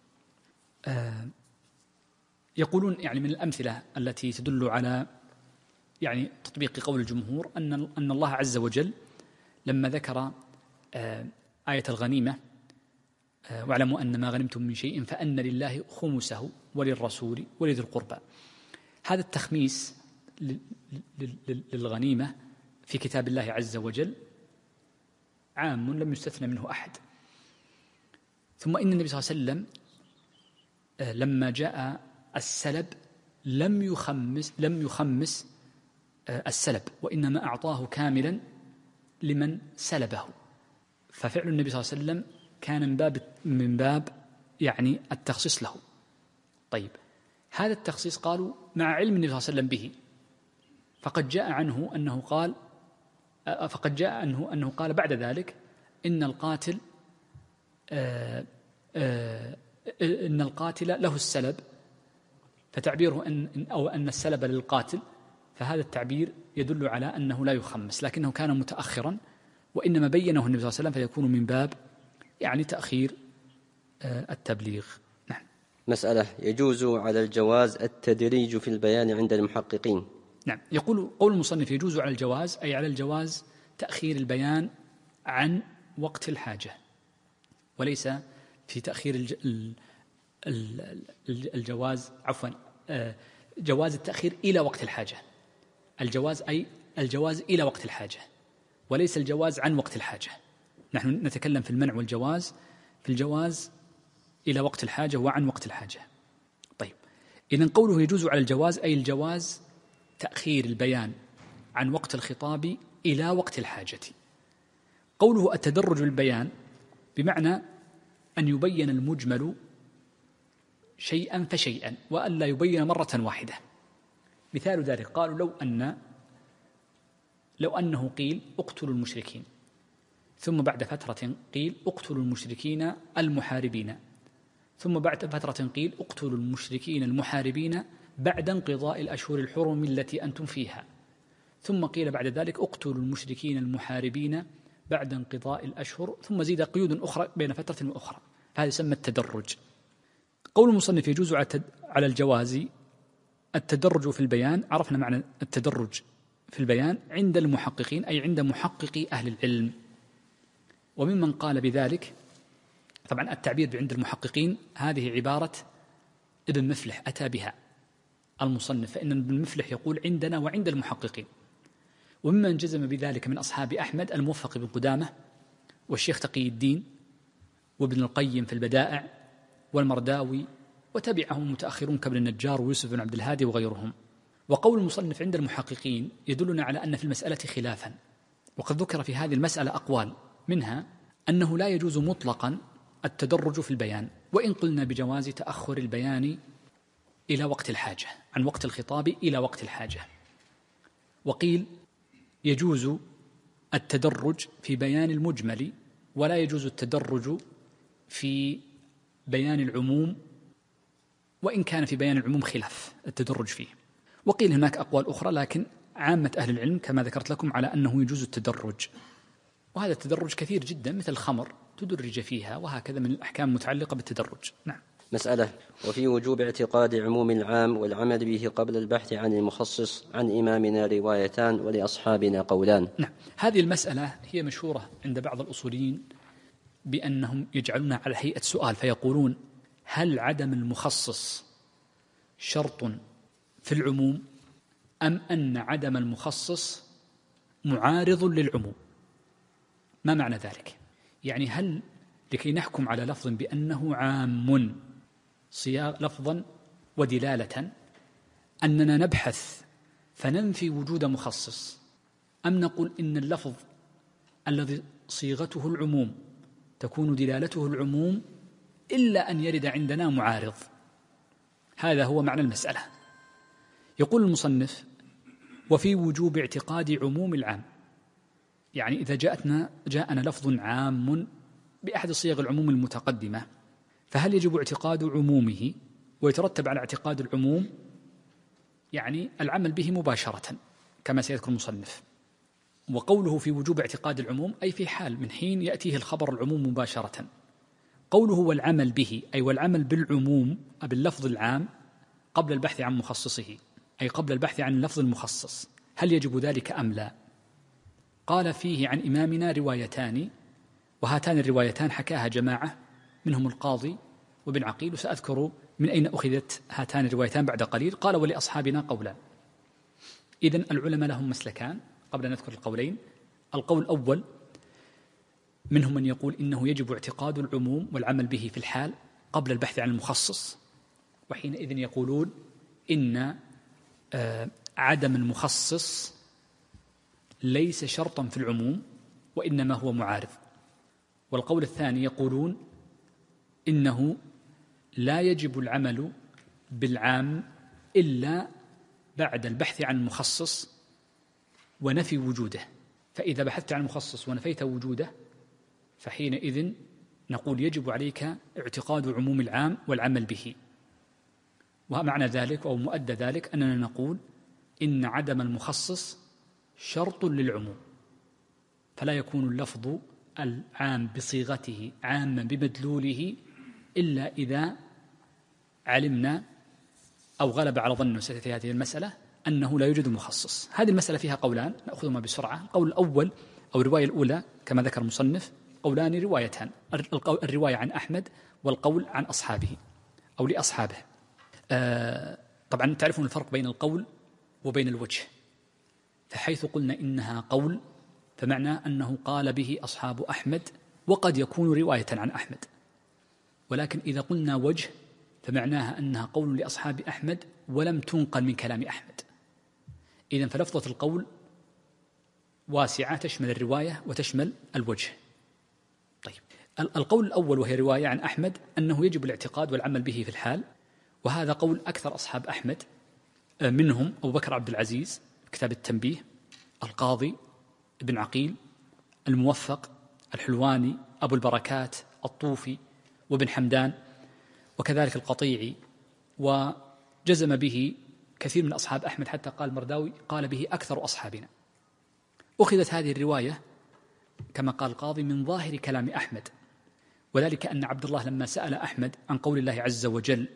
S2: يقولون يعني من الأمثلة التي تدل على يعني تطبيق قول الجمهور أن الله عز وجل لما ذكر آية الغنيمة واعلموا أن ما غنمتم من شيء فأن لله خمسه وللرسول ولذي القربى، هذا التخميس للغنيمة في كتاب الله عز وجل عام لم يستثنى منه أحد. ثم إن النبي صلى الله عليه وسلم لما جاء السلب لم يخمس السلب، وإنما أعطاه كاملا لمن سلبه. ففعل النبي صلى الله عليه وسلم كان من باب يعني التخصيص له. طيب، هذا التخصيص قالوا مع علم النبي صلى الله عليه وسلم به، فقد جاء عنه أنه قال بعد ذلك إن القاتل له السلب، فتعبيره أن السلب للقاتل، فهذا التعبير يدل على أنه لا يخمس، لكنه كان متأخرا، وإنما بينه النبي صلى الله عليه وسلم فيكون من باب يعني تأخير التبليغ. نعم.
S1: مسألة: يجوز على الجواز التدريج في البيان عند المحققين؟
S2: نعم. يقول قول المصنف يجوز على الجواز، أي على الجواز تأخير البيان عن وقت الحاجة، وليس في تأخير الجواز جواز التأخير إلى وقت الحاجة. الجواز أي الجواز إلى وقت الحاجة، وليس الجواز عن وقت الحاجة. نحن نتكلم في المنع والجواز، في الجواز إلى وقت الحاجة وعن وقت الحاجة. طيب، إذن قوله يجوز على الجواز أي الجواز تأخير البيان عن وقت الخطاب إلى وقت الحاجة. قوله التدرج بالبيان بمعنى أن يبين المجمل شيئا فشيئا وألا يبين مرة واحدة. مثال ذلك قالوا لو أنه قيل اقتلوا المشركين، ثم بعد فترة قيل اقتلوا المشركين المحاربين، ثم بعد فترة قيل اقتلوا المشركين المحاربين بعد انقضاء الأشهر الحرم التي أنتم فيها، ثم قيل بعد ذلك اقتلوا المشركين المحاربين بعد انقضاء الأشهر، ثم زيد قيود أخرى بين فترة وأخرى. هذا يسمى التدرج. قول المصنف يجوز على الجواز التدرج في البيان. عرفنا معنى التدرج في البيان عند المحققين، أي عند محققي أهل العلم. وممن قال بذلك، طبعا التعبير عند المحققين هذه عبارة ابن مفلح أتى بها المصنف، فإن ابن مفلح يقول عندنا وعند المحققين. وممن جزم بذلك من أصحاب أحمد الموفق بن قدامة والشيخ تقي الدين وابن القيم في البدائع والمرداوي، وتبعهم المتأخرون كابن النجار ويوسف بن عبد الهادي وغيرهم. وقول المصنف عند المحققين يدلنا على أن في المسألة خلافا، وقد ذكر في هذه المسألة أقوال، منها أنه لا يجوز مطلقا التدرج في البيان، وإن قلنا بجواز تأخر البيان إلى وقت الحاجة، عن وقت الخطاب إلى وقت الحاجة. وقيل يجوز التدرج في بيان المجمل، ولا يجوز التدرج في بيان العموم، وإن كان في بيان العموم خلاف التدرج فيه. وقيل هناك أقوال أخرى، لكن عامة أهل العلم كما ذكرت لكم على أنه يجوز التدرج. وهذا التدرج كثير جدا، مثل الخمر تدرج فيها، وهكذا من الأحكام المتعلقة بالتدرج. نعم.
S1: مسألة: وفي وجوب اعتقاد عموم العام والعمل به قبل البحث عن المخصص عن إمامنا روايتان ولأصحابنا قولان.
S2: نعم. هذه المسألة هي مشهورة عند بعض الأصوليين بأنهم يجعلونها على هيئة سؤال، فيقولون: هل عدم المخصص شرط في العموم، أم أن عدم المخصص معارض للعموم؟ ما معنى ذلك؟ يعني هل لكي نحكم على لفظ بأنه عام لفظا ودلالة أننا نبحث فننفي وجود مخصص، أم نقول إن اللفظ الذي صيغته العموم تكون دلالته العموم إلا أن يرد عندنا معارض؟ هذا هو معنى المسألة. يقول المصنف: وفي وجوب اعتقاد عموم العام، يعني إذا جاءنا لفظ عام بأحد صيغ العموم المتقدمة، فهل يجب اعتقاد عمومه ويترتب على اعتقاد العموم يعني العمل به مباشرة كما سيذكر المصنف؟ وقوله في وجوب اعتقاد العموم أي في حال من حين يأتيه الخبر العموم مباشرة. قوله والعمل به أي والعمل بالعموم باللفظ العام قبل البحث عن مخصصه، أي قبل البحث عن اللفظ المخصص، هل يجب ذلك أم لا؟ قال فيه عن إمامنا روايتان، وهاتان الروايتان حكاها جماعة منهم القاضي وابن عقيل، وسأذكر من أين أخذت هاتان الروايتان بعد قليل. قال ولأصحابنا قولان. إذن العلماء لهم مسلكان قبل أن نذكر القولين. القول الأول منهم من يقول إنه يجب اعتقاد العموم والعمل به في الحال قبل البحث عن المخصص، وحينئذ يقولون إن عدم المخصص ليس شرطا في العموم وإنما هو معارض. والقول الثاني يقولون إنه لا يجب العمل بالعام إلا بعد البحث عن المخصص ونفي وجوده، فإذا بحثت عن المخصص ونفيت وجوده فحينئذ نقول يجب عليك اعتقاد عموم العام والعمل به. ومعنى ذلك أو مؤدى ذلك أننا نقول إن عدم المخصص شرط للعموم، فلا يكون اللفظ العام بصيغته عاما بمدلوله إلا إذا علمنا أو غلب على ظننا في هذه المسألة أنه لا يوجد مخصص. هذه المسألة فيها قولان نأخذهما بسرعة. القول الأول أو الرواية الأولى كما ذكر المصنف قولان روايتان، الرواية عن أحمد والقول عن أصحابه أو لأصحابه. طبعا تعرفون الفرق بين القول وبين الوجه، فحيث قلنا إنها قول فمعنى أنه قال به أصحاب أحمد وقد يكون رواية عن أحمد، ولكن إذا قلنا وجه فمعناها أنها قول لأصحاب أحمد ولم تنقل من كلام أحمد. إذن فلفظة القول واسعة تشمل الرواية وتشمل الوجه. طيب، القول الأول وهي رواية عن أحمد أنه يجب الاعتقاد والعمل به في الحال، وهذا قول أكثر أصحاب أحمد، منهم أبو بكر عبد العزيز كتاب التنبيه، القاضي ابن عقيل، الموفق، الحلواني، أبو البركات، الطوفي، وابن حمدان، وكذلك القطيعي، وجزم به كثير من أصحاب أحمد حتى قال المرداوي قال به أكثر أصحابنا. أخذت هذه الرواية كما قال القاضي من ظاهر كلام أحمد، وذلك أن عبد الله لما سأل أحمد عن قول الله عز وجل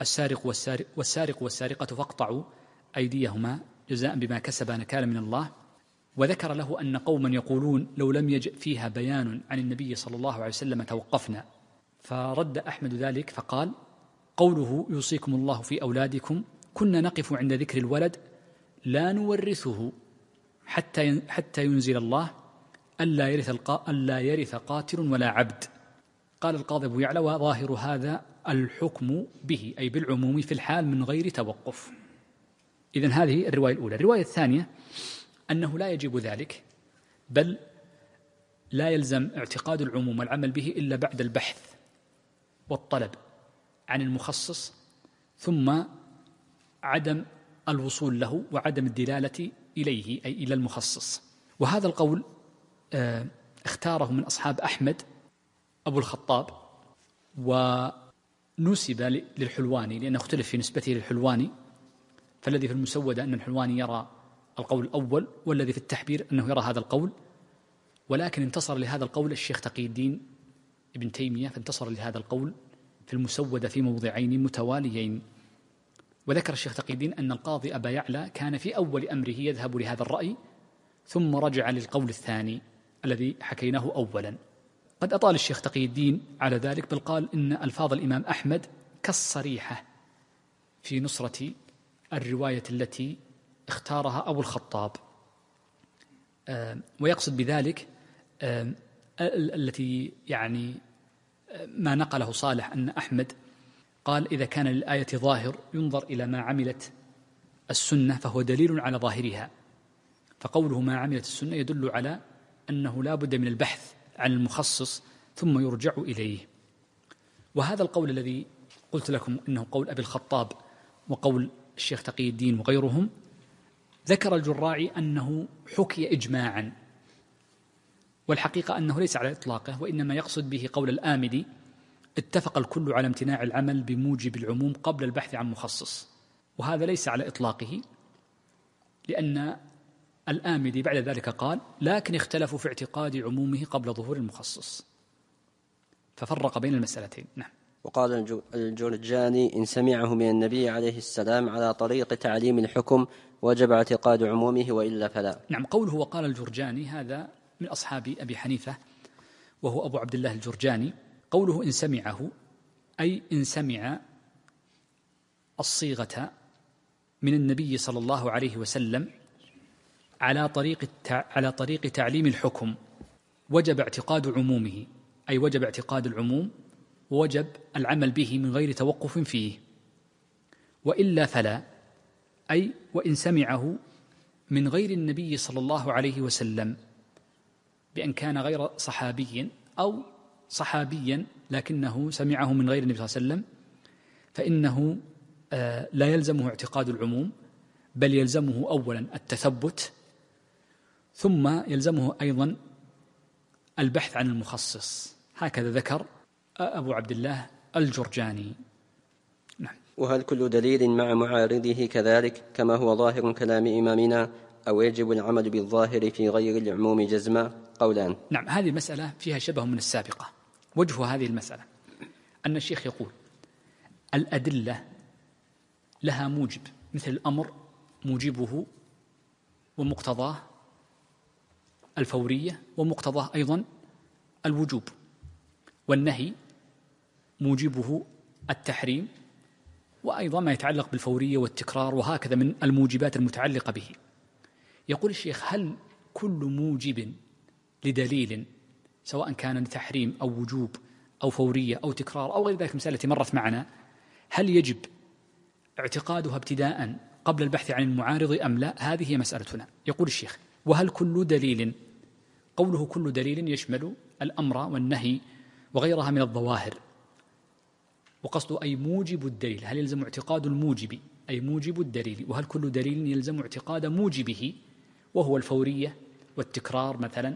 S2: والسارق والسارقة فاقطعوا أيديهما جزاء بما كسبا نكالا من الله، وذكر له أن قوما يقولون لو لم يجئ فيها بيان عن النبي صلى الله عليه وسلم توقفنا، فرد أحمد ذلك فقال قوله يوصيكم الله في أولادكم كنا نقف عند ذكر الولد لا نورثه حتى ينزل الله ألا يرث قاتل ولا عبد. قال القاضي أبو يعلى وظاهر هذا الحكم به أي بالعموم في الحال من غير توقف. إذن هذه الرواية الأولى. الرواية الثانية أنه لا يجب ذلك، بل لا يلزم اعتقاد العموم والعمل به إلا بعد البحث والطلب عن المخصص، ثم عدم الوصول له وعدم الدلالة إليه أي إلى المخصص. وهذا القول اختاره من أصحاب أحمد أبو الخطاب، ونسب للحلواني لأنه اختلف في نسبته للحلواني، فالذي في المسودة أن الحلواني يرى القول الأول، والذي في التحبير أنه يرى هذا القول، ولكن انتصر لهذا القول الشيخ تقي الدين ابن تيمية، فانتصر لهذا القول في المسودة في موضعين متواليين. وذكر الشيخ تقي الدين أن القاضي أبا يعلى كان في أول أمره يذهب لهذا الرأي ثم رجع للقول الثاني الذي حكيناه أولا. قد أطال الشيخ تقي الدين على ذلك، بل قال إن ألفاظ الإمام أحمد كالصريحة في نصرة الرواية التي اختارها أبو الخطاب، ويقصد بذلك التي يعني ما نقله صالح أن أحمد قال إذا كان للآية ظاهر ينظر إلى ما عملت السنة فهو دليل على ظاهرها، فقوله ما عملت السنة يدل على أنه لا بد من البحث عن المخصص ثم يرجع إليه. وهذا القول الذي قلت لكم إنه قول أبي الخطاب وقول الشيخ تقي الدين وغيرهم، ذكر الجراعي أنه حكي إجماعا، والحقيقة أنه ليس على إطلاقه، وإنما يقصد به قول الآمدي اتفق الكل على امتناع العمل بموجب العموم قبل البحث عن مخصص، وهذا ليس على إطلاقه، لأن الآمدي بعد ذلك قال لكن اختلفوا في اعتقاد عمومه قبل ظهور المخصص، ففرق بين المسألتين. نعم.
S1: وقال الجرجاني إن سمعه من النبي عليه السلام على طريق تعليم الحكم وجب اعتقاد عمومه وإلا فلا.
S2: نعم، قوله وقال الجرجاني هذا من أصحاب أبي حنيفة وهو أبو عبد الله الجرجاني. قوله إن سمعه أي إن سمع الصيغة من النبي صلى الله عليه وسلم على طريق تعليم الحكم، وجب اعتقاد عمومه، أي وجب اعتقاد العموم ووجب العمل به من غير توقف فيه، وإلا فلا، أي وإن سمعه من غير النبي صلى الله عليه وسلم بأن كان غير صحابي أو صحابيا لكنه سمعه من غير النبي صلى الله عليه وسلم، فإنه لا يلزمه اعتقاد العموم، بل يلزمه أولا التثبت، ثم يلزمه أيضا البحث عن المخصص. هكذا ذكر أبو عبد الله الجرجاني. نعم.
S1: وهل كل دليل مع معارضه كذلك كما هو ظاهر كلام إمامنا، أو يجب العمل بالظاهر في غير العموم جزما؟ قولان.
S2: نعم، هذه المسألة فيها شبه من السابقة. وجه هذه المسألة أن الشيخ يقول الأدلة لها موجب، مثل الأمر موجبه ومقتضاه الفورية، ومقتضاه أيضا الوجوب، والنهي موجبه التحريم، وأيضا ما يتعلق بالفورية والتكرار، وهكذا من الموجبات المتعلقة به. يقول الشيخ هل كل موجب لدليل سواء كان لتحريم أو وجوب أو فورية أو تكرار أو غير ذلك المسألة التي مرت معنا، هل يجب اعتقادها ابتداء قبل البحث عن المعارض أم لا؟ هذه هي مسألتنا. يقول الشيخ وهل كل دليل، قوله كل دليل يشمل الأمر والنهي وغيرها من الظواهر، وقصده أي موجب الدليل، هل يلزم اعتقاد الموجب أي موجب الدليل، وهل كل دليل يلزم اعتقاد موجبه وهو الفورية والتكرار مثلا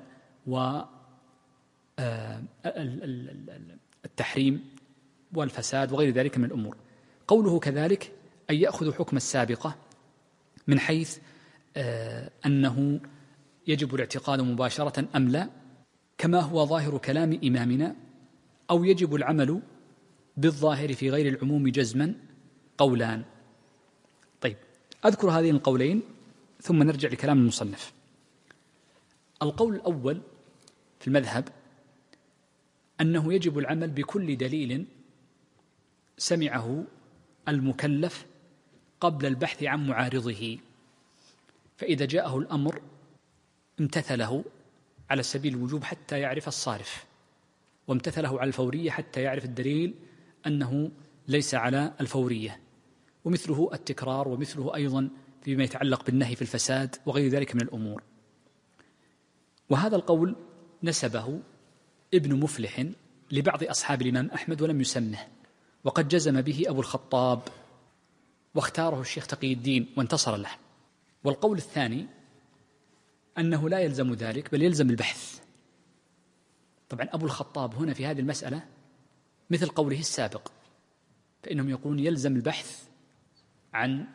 S2: والتحريم والفساد وغير ذلك من الأمور. قوله كذلك أي يأخذ حكم السابقة من حيث أنه يجب الاعتقاد مباشرة أم لا، كما هو ظاهر كلام إمامنا، أو يجب العمل بالظاهر في غير العموم جزما؟ قولان. طيب، أذكر هذين القولين ثم نرجع لكلام المصنف. القول الأول في المذهب أنه يجب العمل بكل دليل سمعه المكلف قبل البحث عن معارضه، فإذا جاءه الأمر امتثله على سبيل الوجوب حتى يعرف الصارف، وامتثله على الفورية حتى يعرف الدليل أنه ليس على الفورية، ومثله التكرار، ومثله أيضا فيما يتعلق بالنهي في الفساد وغير ذلك من الأمور. وهذا القول نسبه ابن مفلح لبعض أصحاب الإمام أحمد ولم يسمه، وقد جزم به أبو الخطاب واختاره الشيخ تقي الدين وانتصر له. والقول الثاني أنه لا يلزم ذلك بل يلزم البحث. طبعا أبو الخطاب هنا في هذه المسألة مثل قوله السابق، فإنهم يقولون يلزم البحث عن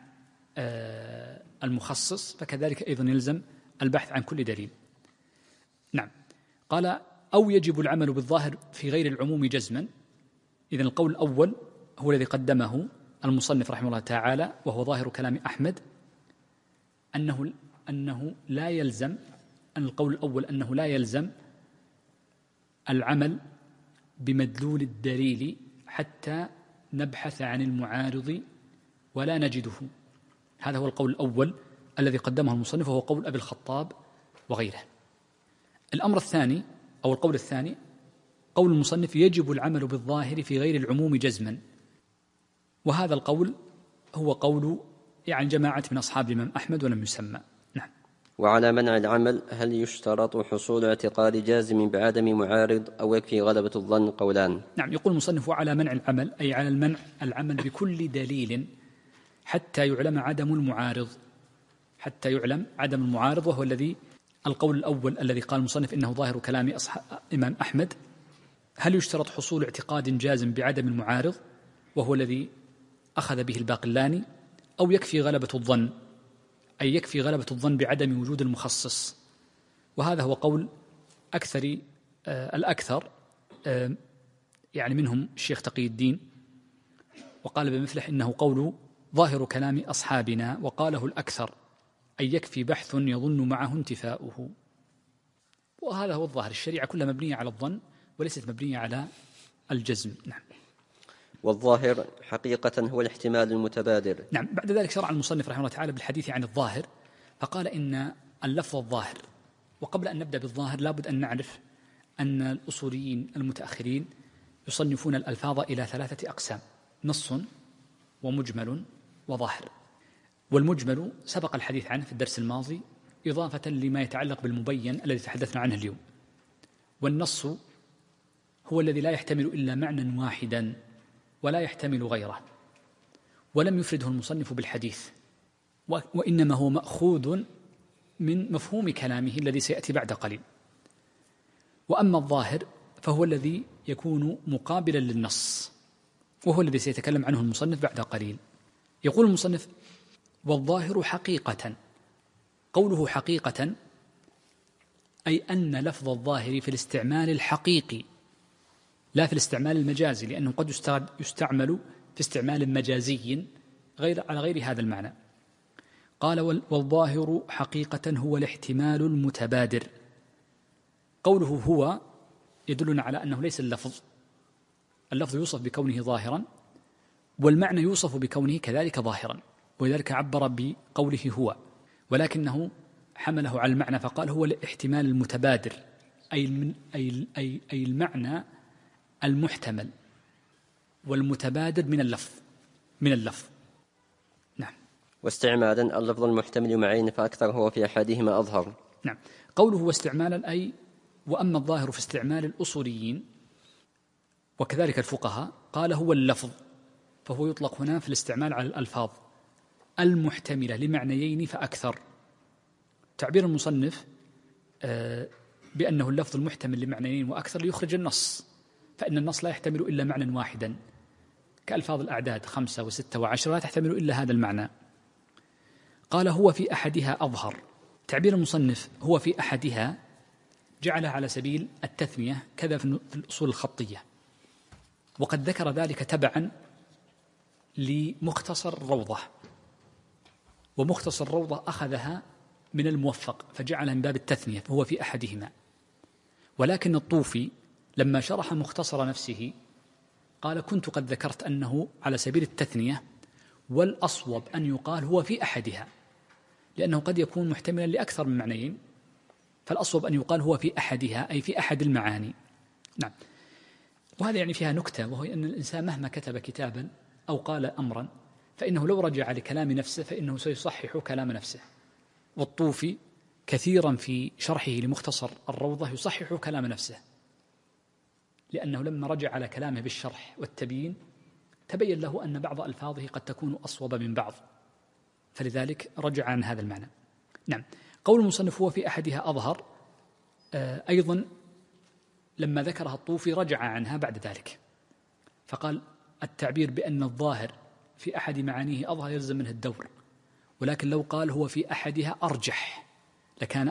S2: المخصص، فكذلك أيضا يلزم البحث عن كل دليل. نعم. قال أو يجب العمل بالظاهر في غير العموم جزما. إذن القول الأول هو الذي قدمه المصنف رحمه الله تعالى، وهو ظاهر كلام أحمد، أنه لا يلزم، أن القول الأول أنه لا يلزم العمل بمدلول الدليل حتى نبحث عن المعارض ولا نجده. هذا هو القول الأول الذي قدمه المصنف، وهو قول أبي الخطاب وغيره. الأمر الثاني أو القول الثاني قول المصنف يجب العمل بالظاهر في غير العموم جزما، وهذا القول هو قول يعني جماعة من أصحاب الإمام أحمد ولم يسمى. نعم.
S1: وعلى منع العمل هل يشترط حصول اعتقاد جازم بعدم معارض أو يكفي غلبة الظن؟ قولان.
S2: نعم. يقول المصنف وعلى منع العمل أي على المنع العمل بكل دليل حتى يعلم عدم المعارض، حتى يعلم عدم المعارض، وهو الذي القول الأول الذي قال المصنف إنه ظاهر كلام إمام أحمد. هل يشترط حصول اعتقاد جازم بعدم المعارض، وهو الذي أخذ به الباقلاني، أو يكفي غلبة الظن، أي يكفي غلبة الظن بعدم وجود المخصص؟ وهذا هو قول أكثر الأكثر يعني منهم الشيخ تقي الدين، وقال ابن مفلح إنه قول ظاهر كلام أصحابنا، وقاله الأكثر أي يكفي بحث يظن معه انتفاؤه. وهذا هو الظاهر، الشريعة كلها مبنية على الظن وليست مبنية على الجزم. نعم.
S1: والظاهر حقيقة هو الاحتمال المتبادر.
S2: نعم. بعد ذلك شرع المصنف رحمه الله تعالى بالحديث عن الظاهر، فقال إن اللفظ الظاهر. وقبل أن نبدأ بالظاهر لابد أن نعرف أن الأصوليين المتأخرين يصنفون الألفاظ إلى 3 أقسام: نص ومجمل وظاهر. والمجمل سبق الحديث عنه في الدرس الماضي إضافة لما يتعلق بالمبين الذي تحدثنا عنه اليوم. والنص هو الذي لا يحتمل إلا معنى واحدا ولا يحتمل غيره، ولم يفرده المصنف بالحديث، وإنما هو مأخوذ من مفهوم كلامه الذي سيأتي بعد قليل. وأما الظاهر فهو الذي يكون مقابلا للنص، وهو الذي سيتكلم عنه المصنف بعد قليل. يقول المصنف: والظاهر حقيقة. قوله حقيقة أي أن لفظ الظاهر في الاستعمال الحقيقي لا في الاستعمال المجازي، لأنه قد يستعمل في استعمال مجازي على غير هذا المعنى. قال: والظاهر حقيقة هو الاحتمال المتبادر. قوله هو يدلنا على أنه ليس اللفظ يوصف بكونه ظاهرا، والمعنى يوصف بكونه كذلك ظاهرا، ولذلك عبر بقوله هو، ولكنه حمله على المعنى فقال هو الاحتمال المتبادر، أي المعنى المحتمل والمتبادر من اللفظ. نعم.
S1: واستعمالا اللفظ المحتمل معين فأكثر هو في أحدهما أظهر.
S2: نعم. قوله واستعمالا أي وأما الظاهر في استعمال الأصوليين وكذلك الفقهاء قال هو اللفظ، فهو يطلق هنا في الاستعمال على الألفاظ المحتملة لمعنيين فأكثر. تعبير المصنف بأنه اللفظ المحتمل لمعنيين وأكثر ليخرج النص، فإن النص لا يحتمل إلا معنى واحدا، كألفاظ الأعداد 5 و6 و10 لا تحتمل إلا هذا المعنى. قال هو في أحدها أظهر. تعبير المصنف هو في أحدها جعلها على سبيل التثنية كذا في الأصول الخطية، وقد ذكر ذلك تبعا لمختصر الروضة، ومختصر الروضة أخذها من الموفق فجعلها من باب التثنية، فهو في أحدهما. ولكن الطوفي لما شرح مختصر نفسه قال كنت قد ذكرت أنه على سبيل التثنية، والأصوب أن يقال هو في أحدها، لأنه قد يكون محتملا لأكثر من معنيين، فالأصوب أن يقال هو في أحدها أي في أحد المعاني. نعم. وهذا يعني فيها نكتة، وهو أن الإنسان مهما كتب كتابا أو قال أمرا فإنه لو رجع لكلام نفسه فإنه سيصحح كلام نفسه. والطوفي كثيرا في شرحه لمختصر الروضة يصحح كلام نفسه، لأنه لما رجع على كلامه بالشرح والتبيين تبين له أن بعض ألفاظه قد تكون أصوب من بعض، فلذلك رجع عن هذا المعنى. نعم. قول المصنف هو في أحدها أظهر أيضا لما ذكرها الطوفي رجع عنها بعد ذلك، فقال التعبير بأن الظاهر في أحد معانيه أظهر يلزم منه الدور، ولكن لو قال هو في أحدها أرجح لكان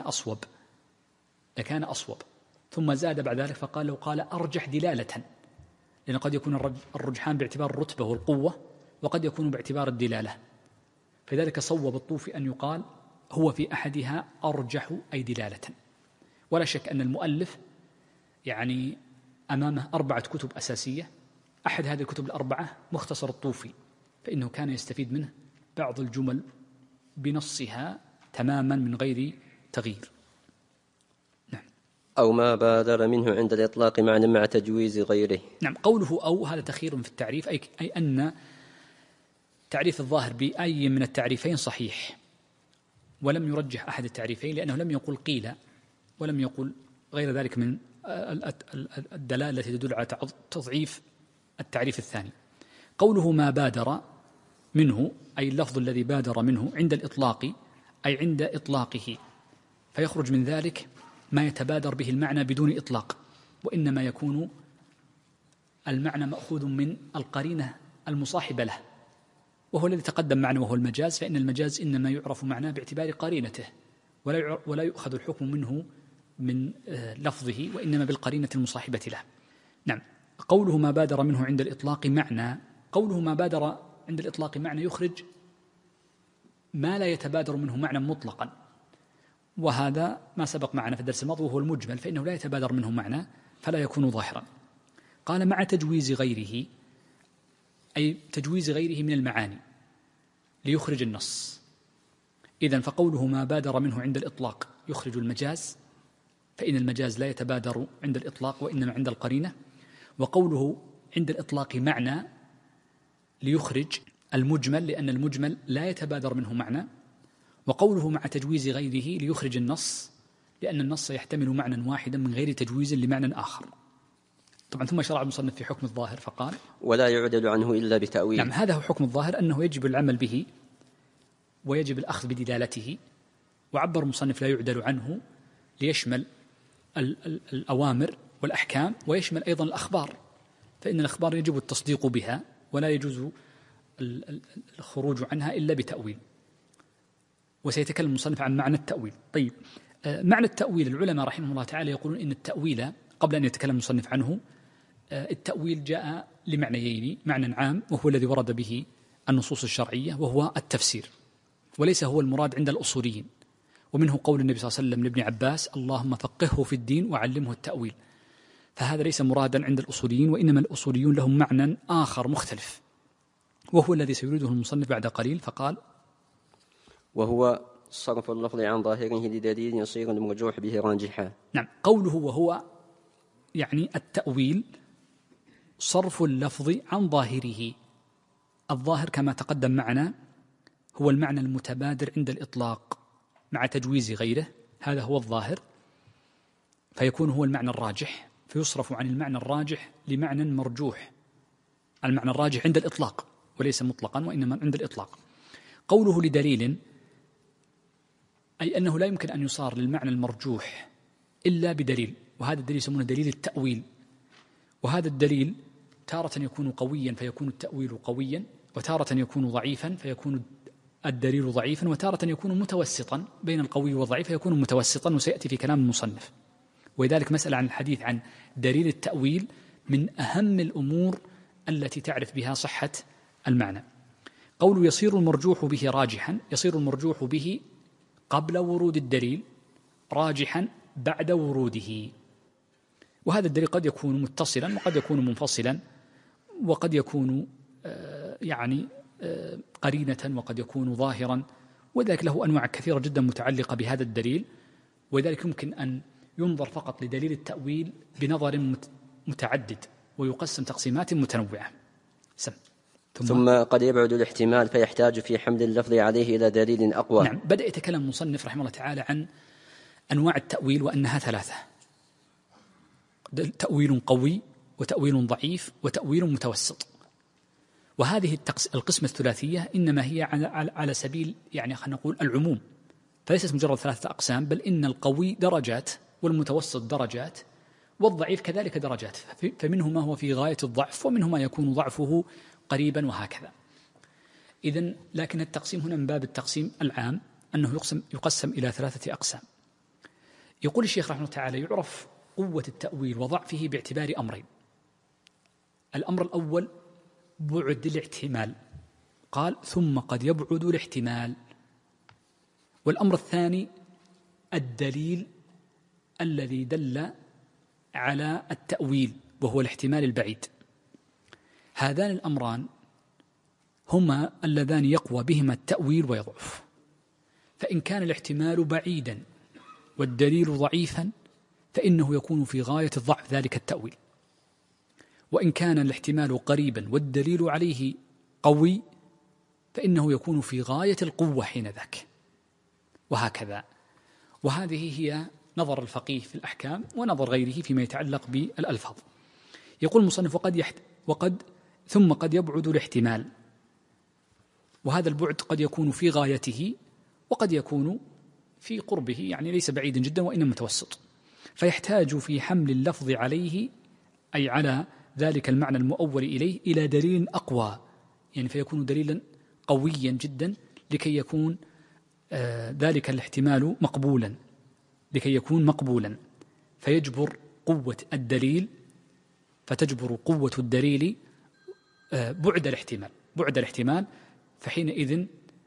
S2: أصوب. ثم زاد بعد ذلك فقال لو قال أرجح دلالة، لأن قد يكون الرجحان باعتبار الرتبة والقوة، وقد يكون باعتبار الدلالة، فذلك صوب الطوفي أن يقال هو في أحدها أرجح أي دلالة. ولا شك أن المؤلف يعني أمامه 4 كتب أساسية، أحد هذه الكتب ال4 مختصر الطوفي، فإنه كان يستفيد منه بعض الجمل بنصها تماما من غير تغيير. نعم.
S1: أو ما بادر منه عند الإطلاق مع تجويز غيره.
S2: نعم. قوله أو هذا تخير في التعريف، أي أن تعريف الظاهر بأي من التعريفين صحيح، ولم يرجح أحد التعريفين، لأنه لم يقل قيل ولم يقل غير ذلك من الدلالة التي تدل على تضعيف التعريف الثاني. قوله ما بادر منه أي اللفظ الذي بادر منه عند الإطلاق أي عند إطلاقه، فيخرج من ذلك ما يتبادر به المعنى بدون إطلاق، وإنما يكون المعنى مأخوذ من القرينة المصاحبة له، وهو الذي تقدم معنا وهو المجاز، فإن المجاز إنما يعرف معناه باعتبار قرينته، ولا يؤخذ الحكم منه من لفظه، وإنما بالقرينة المصاحبة له. نعم. قوله ما بادر منه عند الإطلاق معنى، قوله ما بادر عند الإطلاق معنى يخرج ما لا يتبادر منه معنى مطلقا، وهذا ما سبق معنا في الدرس الماضي وهو المجمل، فإنه لا يتبادر منه معنى فلا يكون ظاهرا. قال مع تجويز غيره أي تجويز غيره من المعاني ليخرج النص. إذن فقوله ما بادر منه عند الإطلاق يخرج المجاز، فإن المجاز لا يتبادر عند الإطلاق وإنما عند القرينة. وقوله عند الإطلاق معنى ليخرج المجمل، لأن المجمل لا يتبادر منه معنى. وقوله مع تجويز غيره ليخرج النص، لأن النص يحتمل معنى واحدا من غير تجويز لمعنى آخر. طبعا ثم شرع المصنف في حكم الظاهر فقال
S1: ولا يعدل عنه إلا بتأويل.
S2: نعم، هذا هو حكم الظاهر، أنه يجب العمل به ويجب الأخذ بدلالته. وعبر المصنف لا يعدل عنه ليشمل الأوامر والأحكام ويشمل أيضا الأخبار، فإن الأخبار يجب التصديق بها ولا يجوز الخروج عنها إلا بتأويل. وسيتكلم المصنف عن معنى التأويل. طيب، معنى التأويل العلماء رحمه الله تعالى يقولون إن التأويل قبل أن يتكلم المصنف عنه، التأويل جاء لمعنيين: معنى عام وهو الذي ورد به النصوص الشرعية وهو التفسير، وليس هو المراد عند الأصوليين. ومنه قول النبي صلى الله عليه وسلم لابن عباس: اللهم فقهه في الدين وعلمه التأويل. فهذا ليس مرادا عند الأصوليين، وإنما الأصوليون لهم معنى آخر مختلف، وهو الذي سيريده المصنف بعد قليل. فقال:
S1: وهو صرف اللفظ عن ظاهره لدليل يصير المرجوح به راجحا.
S2: نعم، قوله وهو يعني التأويل صرف اللفظ عن ظاهره. الظاهر كما تقدم معنا هو المعنى المتبادر عند الإطلاق مع تجويز غيره، هذا هو الظاهر، فيكون هو المعنى الراجح، فيصرف عن المعنى الراجح لمعنى مرجوح. المعنى الراجح عند الإطلاق وليس مطلقا وإنما عند الإطلاق. قوله لدليل، أي أنه لا يمكن أن يصار للمعنى المرجوح إلا بدليل، وهذا الدليل يسمونه دليل التأويل. وهذا الدليل تارة يكون قويا فيكون التأويل قويا، وتارة يكون ضعيفا فيكون الدليل ضعيفا، وتارة يكون متوسطا بين القوي والضعيف فيكون متوسطا، وسيأتي في كلام المصنف. ولذلك مسألة عن الحديث عن دليل التأويل من أهم الأمور التي تعرف بها صحة المعنى. قول يصير المرجوح به راجحا، يصير المرجوح به قبل ورود الدليل، راجحا بعد وروده. وهذا الدليل قد يكون متصلا وقد يكون منفصلا، وقد يكون قرينة، وقد يكون ظاهرا، وذلك له أنواع كثيرة جدا متعلقة بهذا الدليل. وذلك يمكن أن ينظر فقط لدليل التأويل بنظر متعدد ويقسم تقسيمات متنوعة.
S1: ثم قد يبعد الاحتمال فيحتاج في حمل اللفظ عليه إلى دليل أقوى.
S2: نعم، بدأ يتكلم المصنف رحمه الله تعالى عن أنواع التأويل وأنها ثلاثة: تأويل قوي، وتأويل ضعيف، وتأويل متوسط. وهذه القسمة الثلاثية إنما هي على سبيل خلينا نقول العموم، فليست مجرد ثلاثة أقسام، بل إن القوي درجات، والمتوسط درجات، والضعيف كذلك درجات. فمنه ما هو في غاية الضعف، ومنه ما يكون ضعفه قريبا، وهكذا. إذن لكن التقسيم هنا من باب التقسيم العام، أنه يقسم إلى ثلاثة أقسام. يقول الشيخ رحمه الله تعالى: يعرف قوة التأويل وضعفه باعتبار أمرين. الأمر الأول بعد الاحتمال، قال: ثم قد يبعد الاحتمال. والأمر الثاني الدليل الذي دل على التأويل وهو الاحتمال البعيد. هذان الأمران هما اللذان يقوى بهما التأويل ويضعف. فإن كان الاحتمال بعيدا والدليل ضعيفا فإنه يكون في غاية الضعف ذلك التأويل، وإن كان الاحتمال قريبا والدليل عليه قوي فإنه يكون في غاية القوة حينذاك، وهكذا. وهذه هي نظر الفقيه في الأحكام ونظر غيره فيما يتعلق بالألفاظ. يقول المصنف: ثم قد يبعد الاحتمال، وهذا البعد قد يكون في غايته وقد يكون في قربه، ليس بعيدا جدا وإنما متوسط، فيحتاج في حمل اللفظ عليه، أي على ذلك المعنى المؤول إليه، إلى دليل أقوى، فيكون دليلا قويا جدا لكي يكون ذلك الاحتمال مقبولا، لكي يكون مقبولا، فيجبر قوة الدليل، فتجبر قوة الدليل بعد الاحتمال، فحينئذ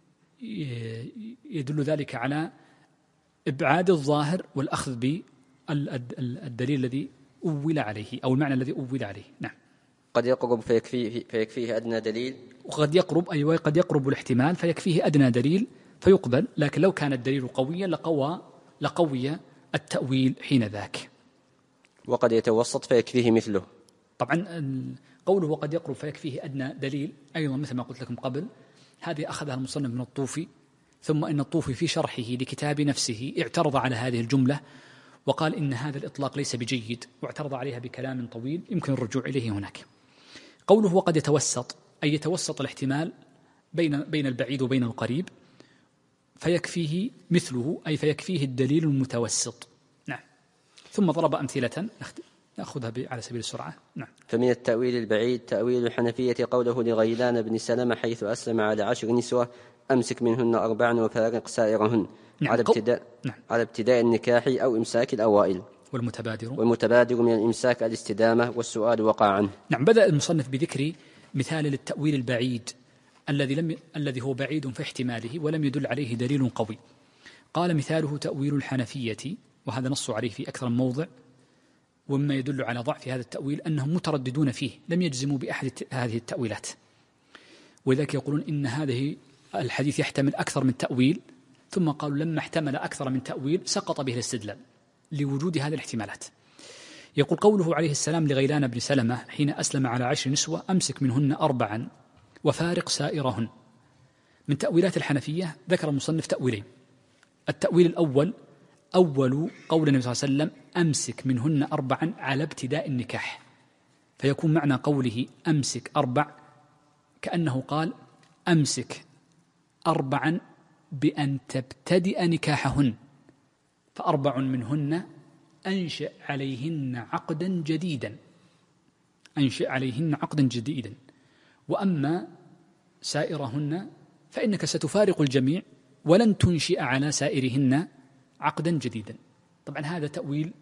S2: يدل ذلك على إبعاد الظاهر والأخذ بالدليل الذي أول عليه أو المعنى الذي أول عليه. نعم.
S1: قد يقرب فيكفيه أدنى دليل،
S2: وقد يقرب قد يقرب الاحتمال فيكفيه أدنى دليل فيقبل، لكن لو كان الدليل قويا لقوي التأويل حين ذاك.
S1: وقد يتوسط فيكفيه مثله.
S2: طبعا قوله وقد يقرب فيكفيه أدنى دليل أيضا مثل ما قلت لكم قبل، هذه أخذها المصنف من الطوفي، ثم إن الطوفي في شرحه لكتاب نفسه اعترض على هذه الجملة وقال إن هذا الإطلاق ليس بجيد، واعترض عليها بكلام طويل يمكن الرجوع إليه هناك. قوله وقد يتوسط أي يتوسط الاحتمال بين البعيد وبين القريب، فيكفيه مثله أي فيكفيه الدليل المتوسط. نعم. ثم ضرب أمثلة نأخذها على سبيل السرعة. نعم.
S1: فمن التأويل البعيد تأويل الحنفية قوله لغيلان بن سلمة حيث أسلم على 10 نسوة أمسك منهن 4 وفارق سائرهن.
S2: نعم.
S1: على ابتداء النكاح أو إمساك الأوائل. والمتبادر من الإمساك الاستدامة والسؤال وقع عنه.
S2: نعم. بدأ المصنف بذكر مثال للتأويل البعيد الذي هو بعيد في احتماله ولم يدل عليه دليل قوي. قال مثاله تأويل الحنفية، وهذا نص عليه في أكثر من موضع، ومما يدل على ضعف هذا التأويل أنهم مترددون فيه، لم يجزموا بأحد هذه التأويلات، ولذلك يقولون إن هذه الحديث يحتمل أكثر من تأويل، ثم قالوا لما احتمل أكثر من تأويل سقط به الاستدلال لوجود هذه الاحتمالات. يقول قوله عليه السلام لغيلان بن سلمة حين أسلم على 10 نسوة أمسك منهن 4 وفارق سائرهن. من تأويلات الحنفية ذكر المصنف تأويلين. التأويل الأول أول قول النبي صلى الله عليه وسلم أمسك منهن 4 على ابتداء النكاح، فيكون معنى قوله أمسك 4 كأنه قال أمسك 4 بأن تبتدئ نكاحهن، ف4 منهن أنشئ عليهن عقدا جديدا، وأما سائرهن فإنك ستفارق الجميع ولن تنشئ على سائرهن عقدا جديدا. طبعا هذا تأويل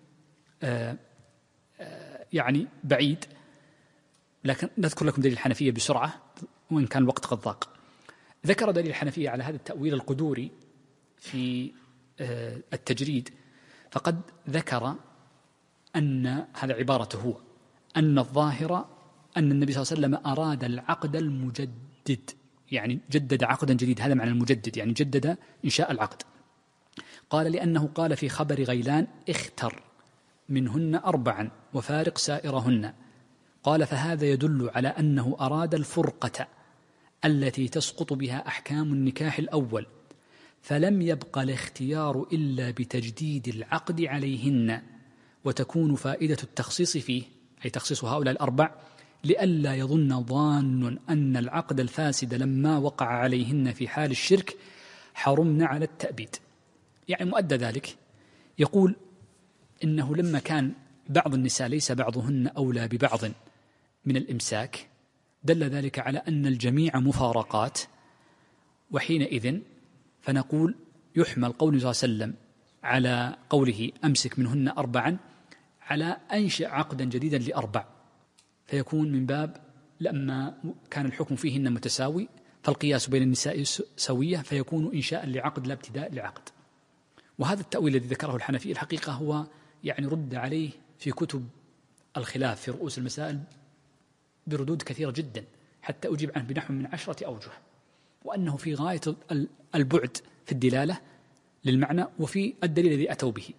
S2: يعني بعيد، لكن نذكر لكم دليل الحنفية بسرعة وإن كان الوقت قد ضاق. ذكر دليل الحنفية على هذا التأويل القدوري في التجريد، فقد ذكر أن هذا عبارته هو أن الظاهر أن النبي صلى الله عليه وسلم أراد العقد المجدد، يعني جدد عقدا جديد، هذا معنى المجدد يعني جدد إنشاء العقد. قال لأنه قال في خبر غيلان اختر منهن 4 وفارق سائرهن، قال فهذا يدل على أنه أراد الفرقة التي تسقط بها أحكام النكاح الأول، فلم يبق الاختيار إلا بتجديد العقد عليهن، وتكون فائدة التخصيص فيه أي تخصيص هؤلاء 4 لئلا يظن ظان أن العقد الفاسد لما وقع عليهن في حال الشرك حرمنا على التأبيد. يعني مؤدى ذلك يقول إنه لما كان بعض النساء ليس بعضهن أولى ببعض من الإمساك دل ذلك على أن الجميع مفارقات، وحينئذ فنقول يحمل قول صلى الله عليه وسلم على قوله أمسك منهن 4 على أنشئ عقدا جديدا ل4، فيكون من باب لما كان الحكم فيهن متساوي فالقياس بين النساء سوية، فيكون إنشاء لعقد لا ابتداء لعقد. وهذا التأويل الذي ذكره الحنفي الحقيقة هو يعني رد عليه في كتب الخلاف في رؤوس المسائل بردود كثيرة جدا، حتى أجيب عنه بنحو من 10 أوجه، وأنه في غاية البعد في الدلالة للمعنى وفي الدليل الذي أتوا به.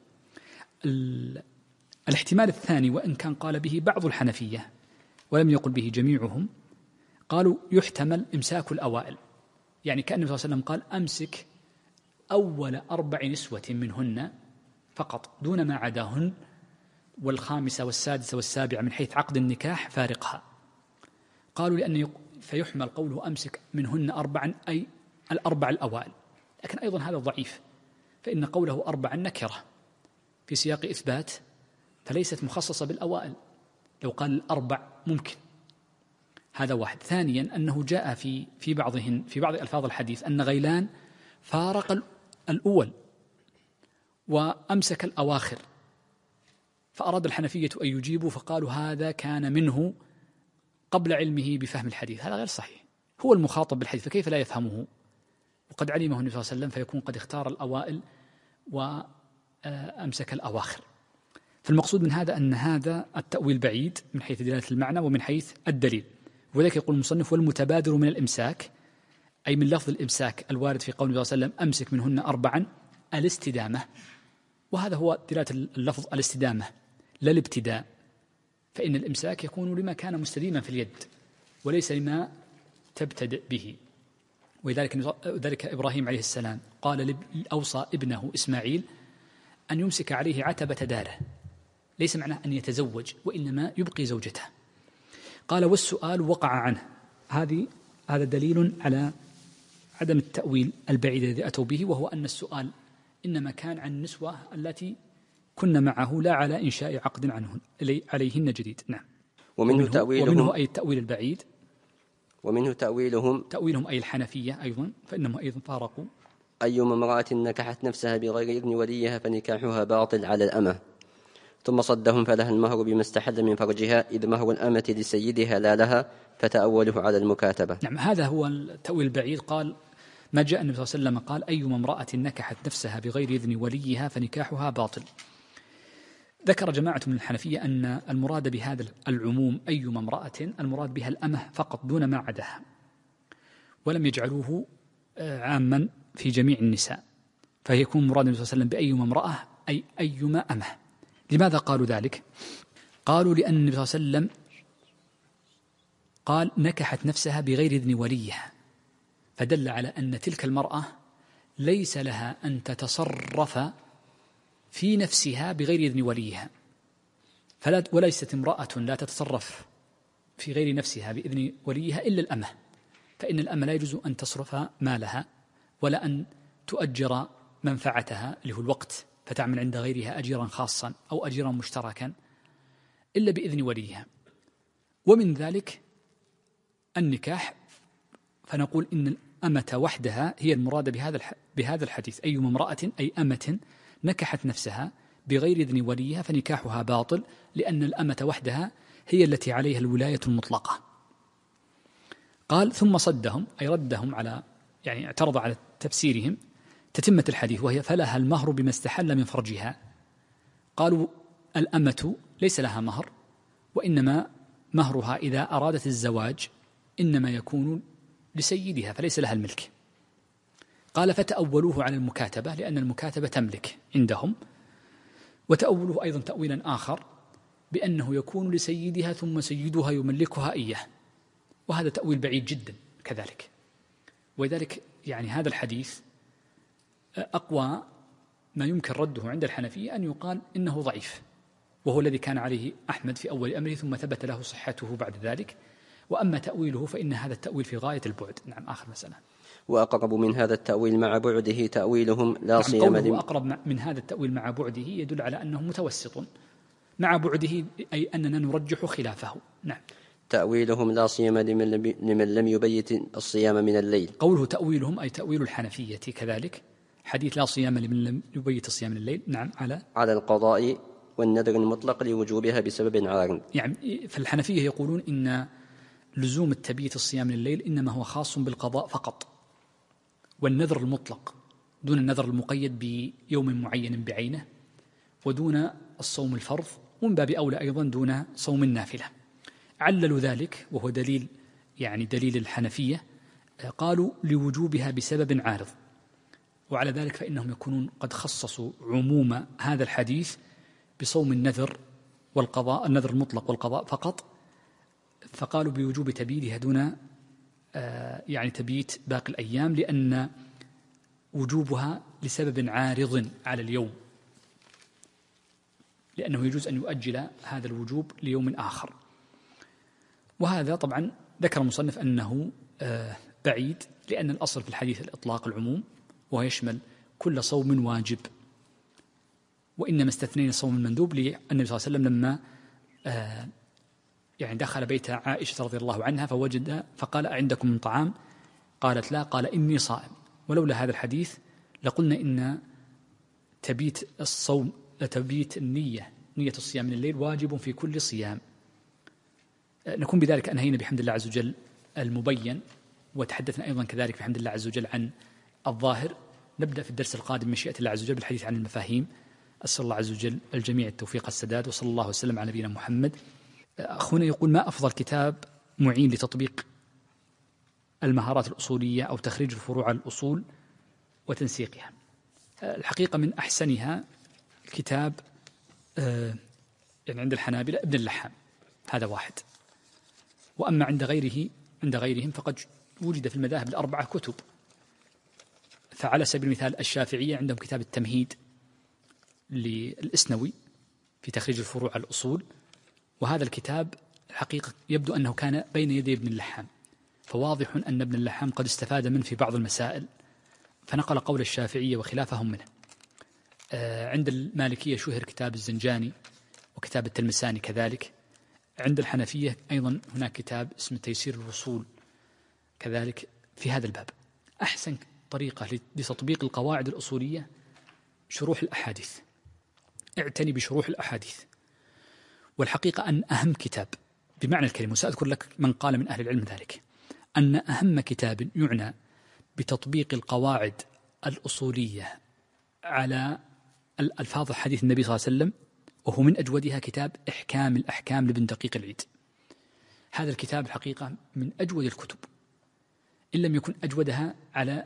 S2: الاحتمال الثاني، وإن كان قال به بعض الحنفية ولم يقل به جميعهم، قالوا يحتمل إمساك الأوائل، يعني كأن النبي صلى الله عليه وسلم قال أمسك أول 4 نسوة منهن فقط دون ما عداهن، والخامسة والسادسة والسابعة من حيث عقد النكاح فارقها. قالوا لأن فيحمل قوله أمسك منهن 4 أي 4 الأوائل، لكن أيضا هذا ضعيف، فإن قوله 4 نكرة في سياق إثبات فليست مخصصة بالأوائل، لو قال 4 ممكن. هذا واحد. ثانيا أنه جاء في بعض ألفاظ الحديث أن غيلان فارق الأول وأمسك الأواخر، فأراد الحنفية أن يجيبوا فقالوا هذا كان منه قبل علمه بفهم الحديث. هذا غير صحيح، هو المخاطب بالحديث فكيف لا يفهمه وقد علمه النبي صلى الله عليه وسلم، فيكون قد اختار الأوائل وأمسك الأواخر. فالمقصود من هذا أن هذا التأويل بعيد من حيث دلالة المعنى ومن حيث الدليل، وذلك يقول المصنف والمتبادر من الإمساك أي من لفظ الإمساك الوارد في قول النبي صلى الله عليه وسلم أمسك منهن 4 الاستدامة، وهذا هو دلالة اللفظ الاستدامة لا الابتداء، فإن الإمساك يكون لما كان مستديما في اليد وليس لما تبتدئ به. وذلك إبراهيم عليه السلام قال أوصى ابنه إسماعيل أن يمسك عليه عتبة داره، ليس معناه أن يتزوج وإنما يبقي زوجته. قال والسؤال وقع عنه. هذا دليل على عدم التأويل البعيد الذي أتوا به، وهو أن السؤال إنما كان عن النسوة التي كن معه لا على إنشاء عقد عليهن جديد. نعم. ومنه أي التأويل البعيد،
S1: ومنه
S2: تأويلهم أي الحنفية أيضا، فإنهم أيضا فارقوا
S1: أيما امرأة نكحت نفسها بغير إذن وليها فنكاحها باطل على الأمة، ثم صدهم فلها المهر بما استحل من فرجها، إذ مهر الأمة لسيدها لا لها، فتأوله على المكاتبة.
S2: نعم، هذا هو التأويل البعيد. قال ما جاء النبي صلى الله عليه وسلم قال أيما امرأة نكحت نفسها بغير إذن وليها فنكاحها باطل. ذكر جماعة من الحنفية أن المراد بهذا العموم أيما امرأة المراد بها الأمة فقط دون ما عداها، ولم يجعلوه عاما في جميع النساء، فيكون مراد النبي صلى الله عليه وسلم بأيما امرأة أي أيما أمة. لماذا قالوا ذلك؟ قالوا لأن النبي صلى الله عليه وسلم قال نكحت نفسها بغير إذن وليها، فدل على أن تلك المرأة ليس لها أن تتصرف في نفسها بغير إذن وليها، وليست امرأة لا تتصرف في غير نفسها بإذن وليها إلا الأمة، فإن الأمة لا يجوز أن تصرف مالها ولا أن تؤجر منفعتها اللي هو الوقت فتعمل عند غيرها أجيرا خاصا أو أجيرا مشتركا إلا بإذن وليها. ومن ذلك النكاح، فنقول إن الأمة وحدها هي المراد بهذا الحديث أيما امرأة أي أمة نكحت نفسها بغير إذن وليها فنكاحها باطل، لأن الأمة وحدها هي التي عليها الولاية المطلقة. قال ثم صدهم أي ردهم على اعترض على تفسيرهم تتمة الحديث، وهي فلها المهر بما استحل من فرجها. قالوا الأمة ليس لها مهر، وإنما مهرها إذا أرادت الزواج إنما يكون لسيدها فليس لها الملك. قال فتأولوه على المكاتبة لأن المكاتبة تملك عندهم، وتأولوه أيضا تأويلا آخر بأنه يكون لسيدها ثم سيدها يملكها إياه، وهذا تأويل بعيد جدا كذلك. ولذلك هذا الحديث أقوى ما يمكن رده عند الحنفية أن يقال إنه ضعيف، وهو الذي كان عليه أحمد في أول أمره ثم ثبت له صحته بعد ذلك. وأما تأويله فإن هذا التأويل في غاية البعد. نعم، آخر مسألة.
S1: وأقرب من هذا التأويل مع بعده تأويلهم لا صيام
S2: قوله أقرب من هذا التأويل مع بعده يدل على أنه متوسط مع بعده، أي أننا نرجح خلافه. نعم.
S1: تأويلهم لا صيام لمن لم يبيت الصيام من الليل.
S2: قوله تأويلهم أي تأويل الحنفية كذلك، حديث لا صيام لمن لم يبيت الصيام من الليل. نعم،
S1: على القضاء والنذر المطلق لوجوبها بسبب عارض.
S2: فالحنفية يقولون إن لزوم التبيت الصيام من الليل إنما هو خاص بالقضاء فقط، والنذر المطلق دون النذر المقيد بيوم معين بعينه، ودون الصوم الفرض، ومن باب أولى أيضا دون صوم النافلة. عللوا ذلك وهو دليل دليل الحنفية، قالوا لوجوبها بسبب عارض، وعلى ذلك فإنهم يكونون قد خصصوا عموم هذا الحديث بصوم النذر والقضاء، النذر المطلق والقضاء فقط، فقالوا بوجوب تبييتها دون تبييت باقي الأيام، لأن وجوبها لسبب عارض على اليوم، لأنه يجوز أن يؤجل هذا الوجوب ليوم آخر. وهذا طبعا ذكر المصنف أنه بعيد، لأن الأصل في الحديث الإطلاق العموم، وهو يشمل كل صوم واجب، وإنما استثنينا الصوم المندوب للنبي صلى الله عليه وسلم لما دخل بيت عائشة رضي الله عنها فقال أعندكم من طعام؟ قالت لا، قال إني صائم. ولولا هذا الحديث لقلنا إن تبيت الصوم تبيت نية الصيام من الليل واجب في كل صيام. نكون بذلك أنهينا بحمد الله عز وجل المبين، وتحدثنا أيضا كذلك بحمد الله عز وجل عن الظاهر. نبدأ في الدرس القادم مشيئة الله عز وجل بالحديث عن المفاهيم. أسأل الله عز وجل الجميع التوفيق السداد، وصلى الله وسلم على نبينا محمد. أخونا يقول ما أفضل كتاب معين لتطبيق المهارات الأصولية أو تخريج الفروع على الأصول وتنسيقها؟ الحقيقة من أحسنها كتاب يعني عند الحنابلة ابن اللحام، هذا واحد. وأما عند غيرهم فقد وجد في المذاهب الأربعة كتب. فعلى سبيل المثال الشافعية عندهم كتاب التمهيد للإسنوي في تخريج الفروع على الأصول، وهذا الكتاب الحقيقة يبدو أنه كان بين يدي ابن اللحام، فواضح أن ابن اللحام قد استفاد منه في بعض المسائل فنقل قول الشافعية وخلافهم منه. عند المالكية شهر كتاب الزنجاني وكتاب التلمساني كذلك. عند الحنفية أيضا هناك كتاب اسمه تيسير الوصول كذلك في هذا الباب. أحسن طريقة لتطبيق القواعد الأصولية شروح الأحاديث، اعتني بشروح الأحاديث. والحقيقة أن أهم كتاب بمعنى الكلمة، وسأذكر لك من قال من أهل العلم ذلك، أن أهم كتاب يعنى بتطبيق القواعد الأصولية على الألفاظ حديث النبي صلى الله عليه وسلم وهو من أجودها كتاب إحكام الأحكام لابن دقيق العيد. هذا الكتاب الحقيقة من أجود الكتب، إن لم يكن أجودها على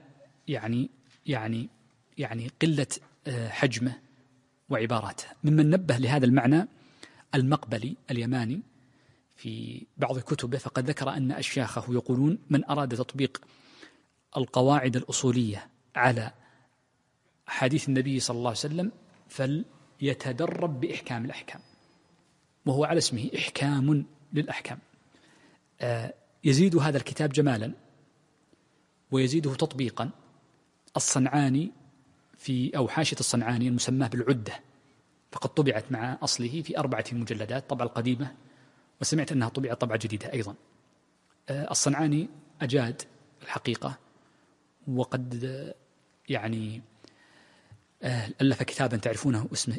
S2: يعني قلة حجمه وعباراته. ممن نبه لهذا المعنى المقبلي اليماني في بعض كتبه، فقد ذكر أن أشياخه يقولون من أراد تطبيق القواعد الأصولية على حديث النبي صلى الله عليه وسلم فليتدرب بإحكام الأحكام، وهو على اسمه إحكام للأحكام. يزيد هذا الكتاب جمالا ويزيده تطبيقا الصنعاني أو حاشية الصنعاني المسماه بالعدة، فقد طبعت مع أصله في 4 مجلدات طبعة القديمة، وسمعت أنها طبعت طبعة جديدة أيضا. الصنعاني أجاد الحقيقة، وقد يعني ألف كتابا تعرفونه اسمه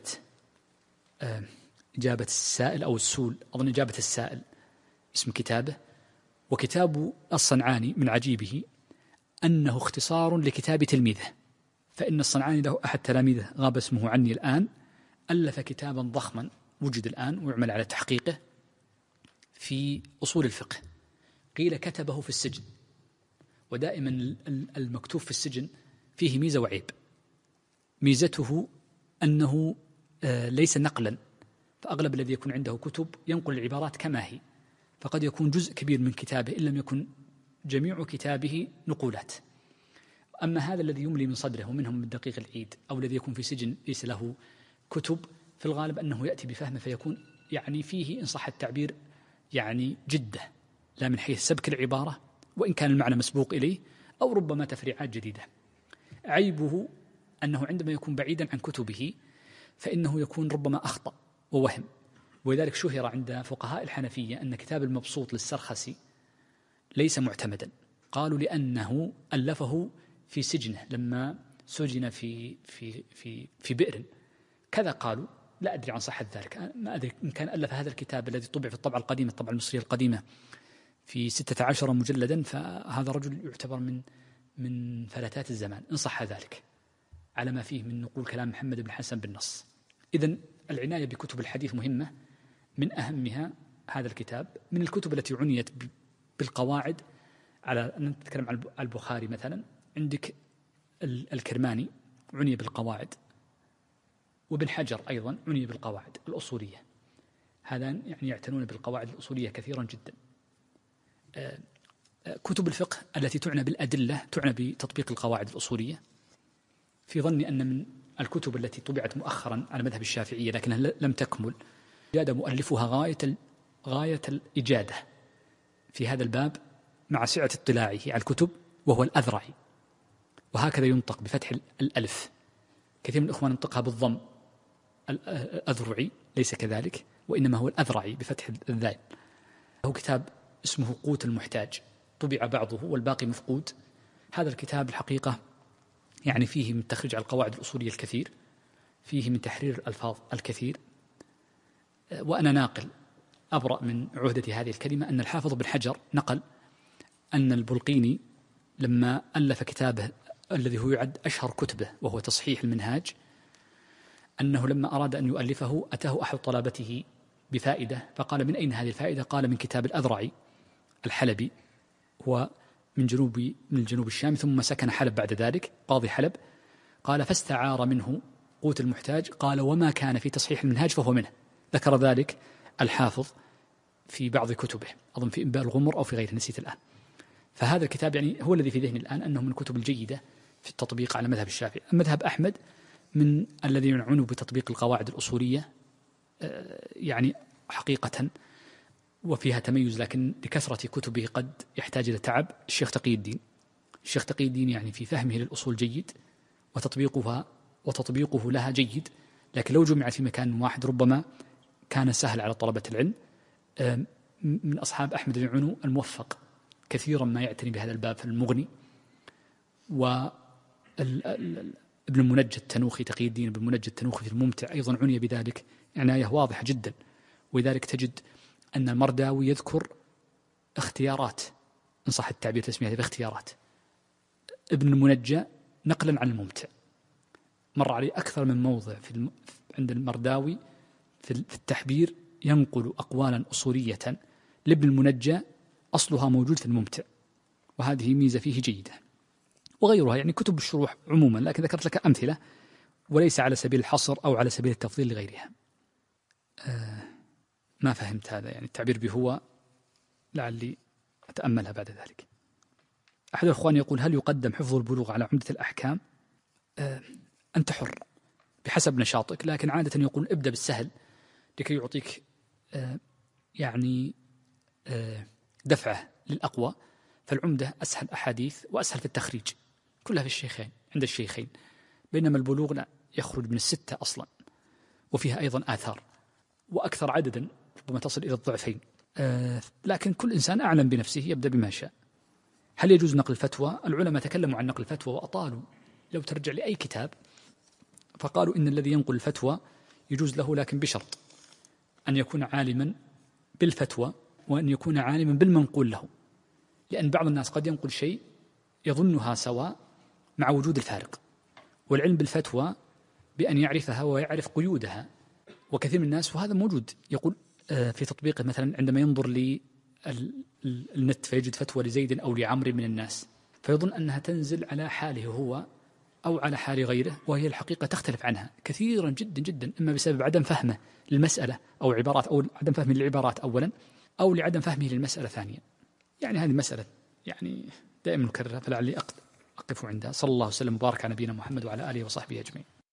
S2: إجابة السائل أو السول، أظن إجابة السائل اسم كتابه. وكتاب الصنعاني من عجيبه أنه اختصار لكتاب تلميذه، فإن الصنعاني له أحد تلاميذه غاب اسمه عني الآن، ألف كتابا ضخما وجد الآن ويعمل على تحقيقه في أصول الفقه، قيل كتبه في السجن، ودائما المكتوب في السجن فيه ميزة وعيب. ميزته أنه ليس نقلا، فأغلب الذي يكون عنده كتب ينقل العبارات كما هي، فقد يكون جزء كبير من كتابه إن لم يكن جميع كتابه نقولات. أما هذا الذي يملي من صدره ومنهم من دقيق العيد أو الذي يكون في سجن ليس له كتب، في الغالب أنه يأتي بفهمه فيكون يعني فيه إن صح التعبير يعني جدة، لا من حيث سبك العبارة وإن كان المعنى مسبوق إليه، أو ربما تفريعات جديدة. عيبه أنه عندما يكون بعيدا عن كتبه فإنه يكون ربما أخطأ ووهم، ولذلك شهر عند فقهاء الحنفية أن كتاب المبسوط للسرخسي ليس معتمدا. قالوا لأنه ألفه في سجنه لما سجن في بئر كذا، قالوا لا أدري عن صحة ذلك، ما أدري إن كان ألف هذا الكتاب الذي طبع في الطبعة القديمة، الطبعة المصرية القديمة، في 16 مجلدا، فهذا رجل يعتبر من فلتات الزمان إن صح ذلك، على ما فيه من نقول كلام محمد بن حسن بالنص. إذن العناية بكتب الحديث مهمة، من أهمها هذا الكتاب. من الكتب التي عنيت بالقواعد، على أن نتكلم عن البخاري مثلا، عندك الكرماني عني بالقواعد، وابن حجر أيضا عني بالقواعد الأصولية. هذان يعني يعتنون بالقواعد الأصولية كثيرا جدا. كتب الفقه التي تعنى بالأدلة تعنى بتطبيق القواعد الأصولية. في ظني أن من الكتب التي طبعت مؤخرا على مذهب الشافعية لكنها لم تكمل، جاد مؤلفها غاية الإجادة في هذا الباب مع سعة اطلاعه على الكتب، وهو الأذرعي، وهكذا ينطق بفتح الألف. كثير من الإخوان ينطقها بالضم، الأذرعي ليس كذلك، وإنما هو الأذرعي بفتح الذال. له كتاب اسمه قوت المحتاج، طبع بعضه والباقي مفقود. هذا الكتاب الحقيقة يعني فيه من تخريج على القواعد الأصولية الكثير، فيه من تحرير الألفاظ الكثير. وأنا ناقل أبرأ من عهدة هذه الكلمة أن الحافظ بن حجر نقل أن البلقيني لما ألف كتابه الذي هو يعد أشهر كتبه وهو تصحيح المنهاج، أنه لما أراد أن يؤلفه أتاه أحد طلبته بفائدة، فقال من أين هذه الفائدة؟ قال من كتاب الأذرعي الحلبي، هو من جنوب الشام، ثم سكن حلب بعد ذلك، قاضي حلب. قال فاستعار منه قوت المحتاج قال وما كان في تصحيح المنهاج فهو منه. ذكر ذلك الحافظ في بعض كتبه، أظن في إنباء الغمر أو في غيره، نسيت الآن. فهذا الكتاب يعني هو الذي في ذهني الآن أنه من الكتب الجيدة في التطبيق على مذهب الشافعي. مذهب أحمد من الذين يعنون بتطبيق القواعد الأصولية يعني حقيقة وفيها تميز، لكن لكثرة كتبه قد يحتاج إلى تعب. الشيخ تقي الدين، الشيخ تقي الدين يعني في فهمه للأصول جيد وتطبيقه لها جيد، لكن لو جمع في مكان واحد ربما كان سهل على طلبة العلم. من أصحاب أحمد بن عنو الموفق كثيرا ما يعتني بهذا الباب في المغني، وابن المنجد التنوخي تقي الدين ابن المنجد التنوخي في الممتع أيضا عني بذلك عناية واضحة جدا. ولذلك تجد أن المرداوي يذكر اختيارات، إن صح التعبير تسمية باختيارات، ابن المنجى نقلا عن الممتع. مر عليه أكثر من موضع عند المرداوي في التحبير ينقل أقوالا أصولية لابن المنجى أصلها موجود في الممتع، وهذه ميزة فيه جيدة. وغيرها يعني كتب الشروح عموما، لكن ذكرت لك أمثلة وليس على سبيل الحصر أو على سبيل التفضيل لغيرها. ما فهمت هذا يعني التعبير بهو، لعلي أتأملها بعد ذلك. أحد الأخوان يقول هل يقدم حفظ البلوغ على عمدة الأحكام؟ أنت حر بحسب نشاطك، لكن عادة يقول ابدأ بالسهل لكي يعطيك يعني دفعة للأقوى. فالعمدة أسهل أحاديث وأسهل في التخريج، كلها في الشيخين عند الشيخين، بينما البلوغ لا يخرج من 6 أصلا، وفيها أيضا آثار وأكثر عددا ربما تصل إلى الضعفين. لكن كل إنسان أعلم بنفسه يبدأ بما شاء. هل يجوز نقل الفتوى؟ العلماء تكلموا عن نقل الفتوى وأطالوا، لو ترجع لأي كتاب فقالوا إن الذي ينقل الفتوى يجوز له، لكن بشرط أن يكون عالما بالفتوى وأن يكون عالما بالمنقول له، لأن بعض الناس قد ينقل شيء يظنها سواء مع وجود الفارق، والعلم بالفتوى بأن يعرفها ويعرف قيودها. وكثير من الناس وهذا موجود يقول في تطبيقه مثلا عندما ينظر للنت فيجد فتوى لزيد أو لعمر من الناس فيظن أنها تنزل على حاله هو أو على حال غيره، وهي الحقيقة تختلف عنها كثيرا جدا جدا، إما بسبب عدم فهمه للمسألة أو عبارات أو عدم فهمه للعبارات أولا، أو لعدم فهمه للمسألة ثانيا. يعني هذه مسألة يعني دائما نكررها، فلعلي أقف عندها. صلى الله وسلم وبارك على نبينا محمد وعلى آله وصحبه أجمعين.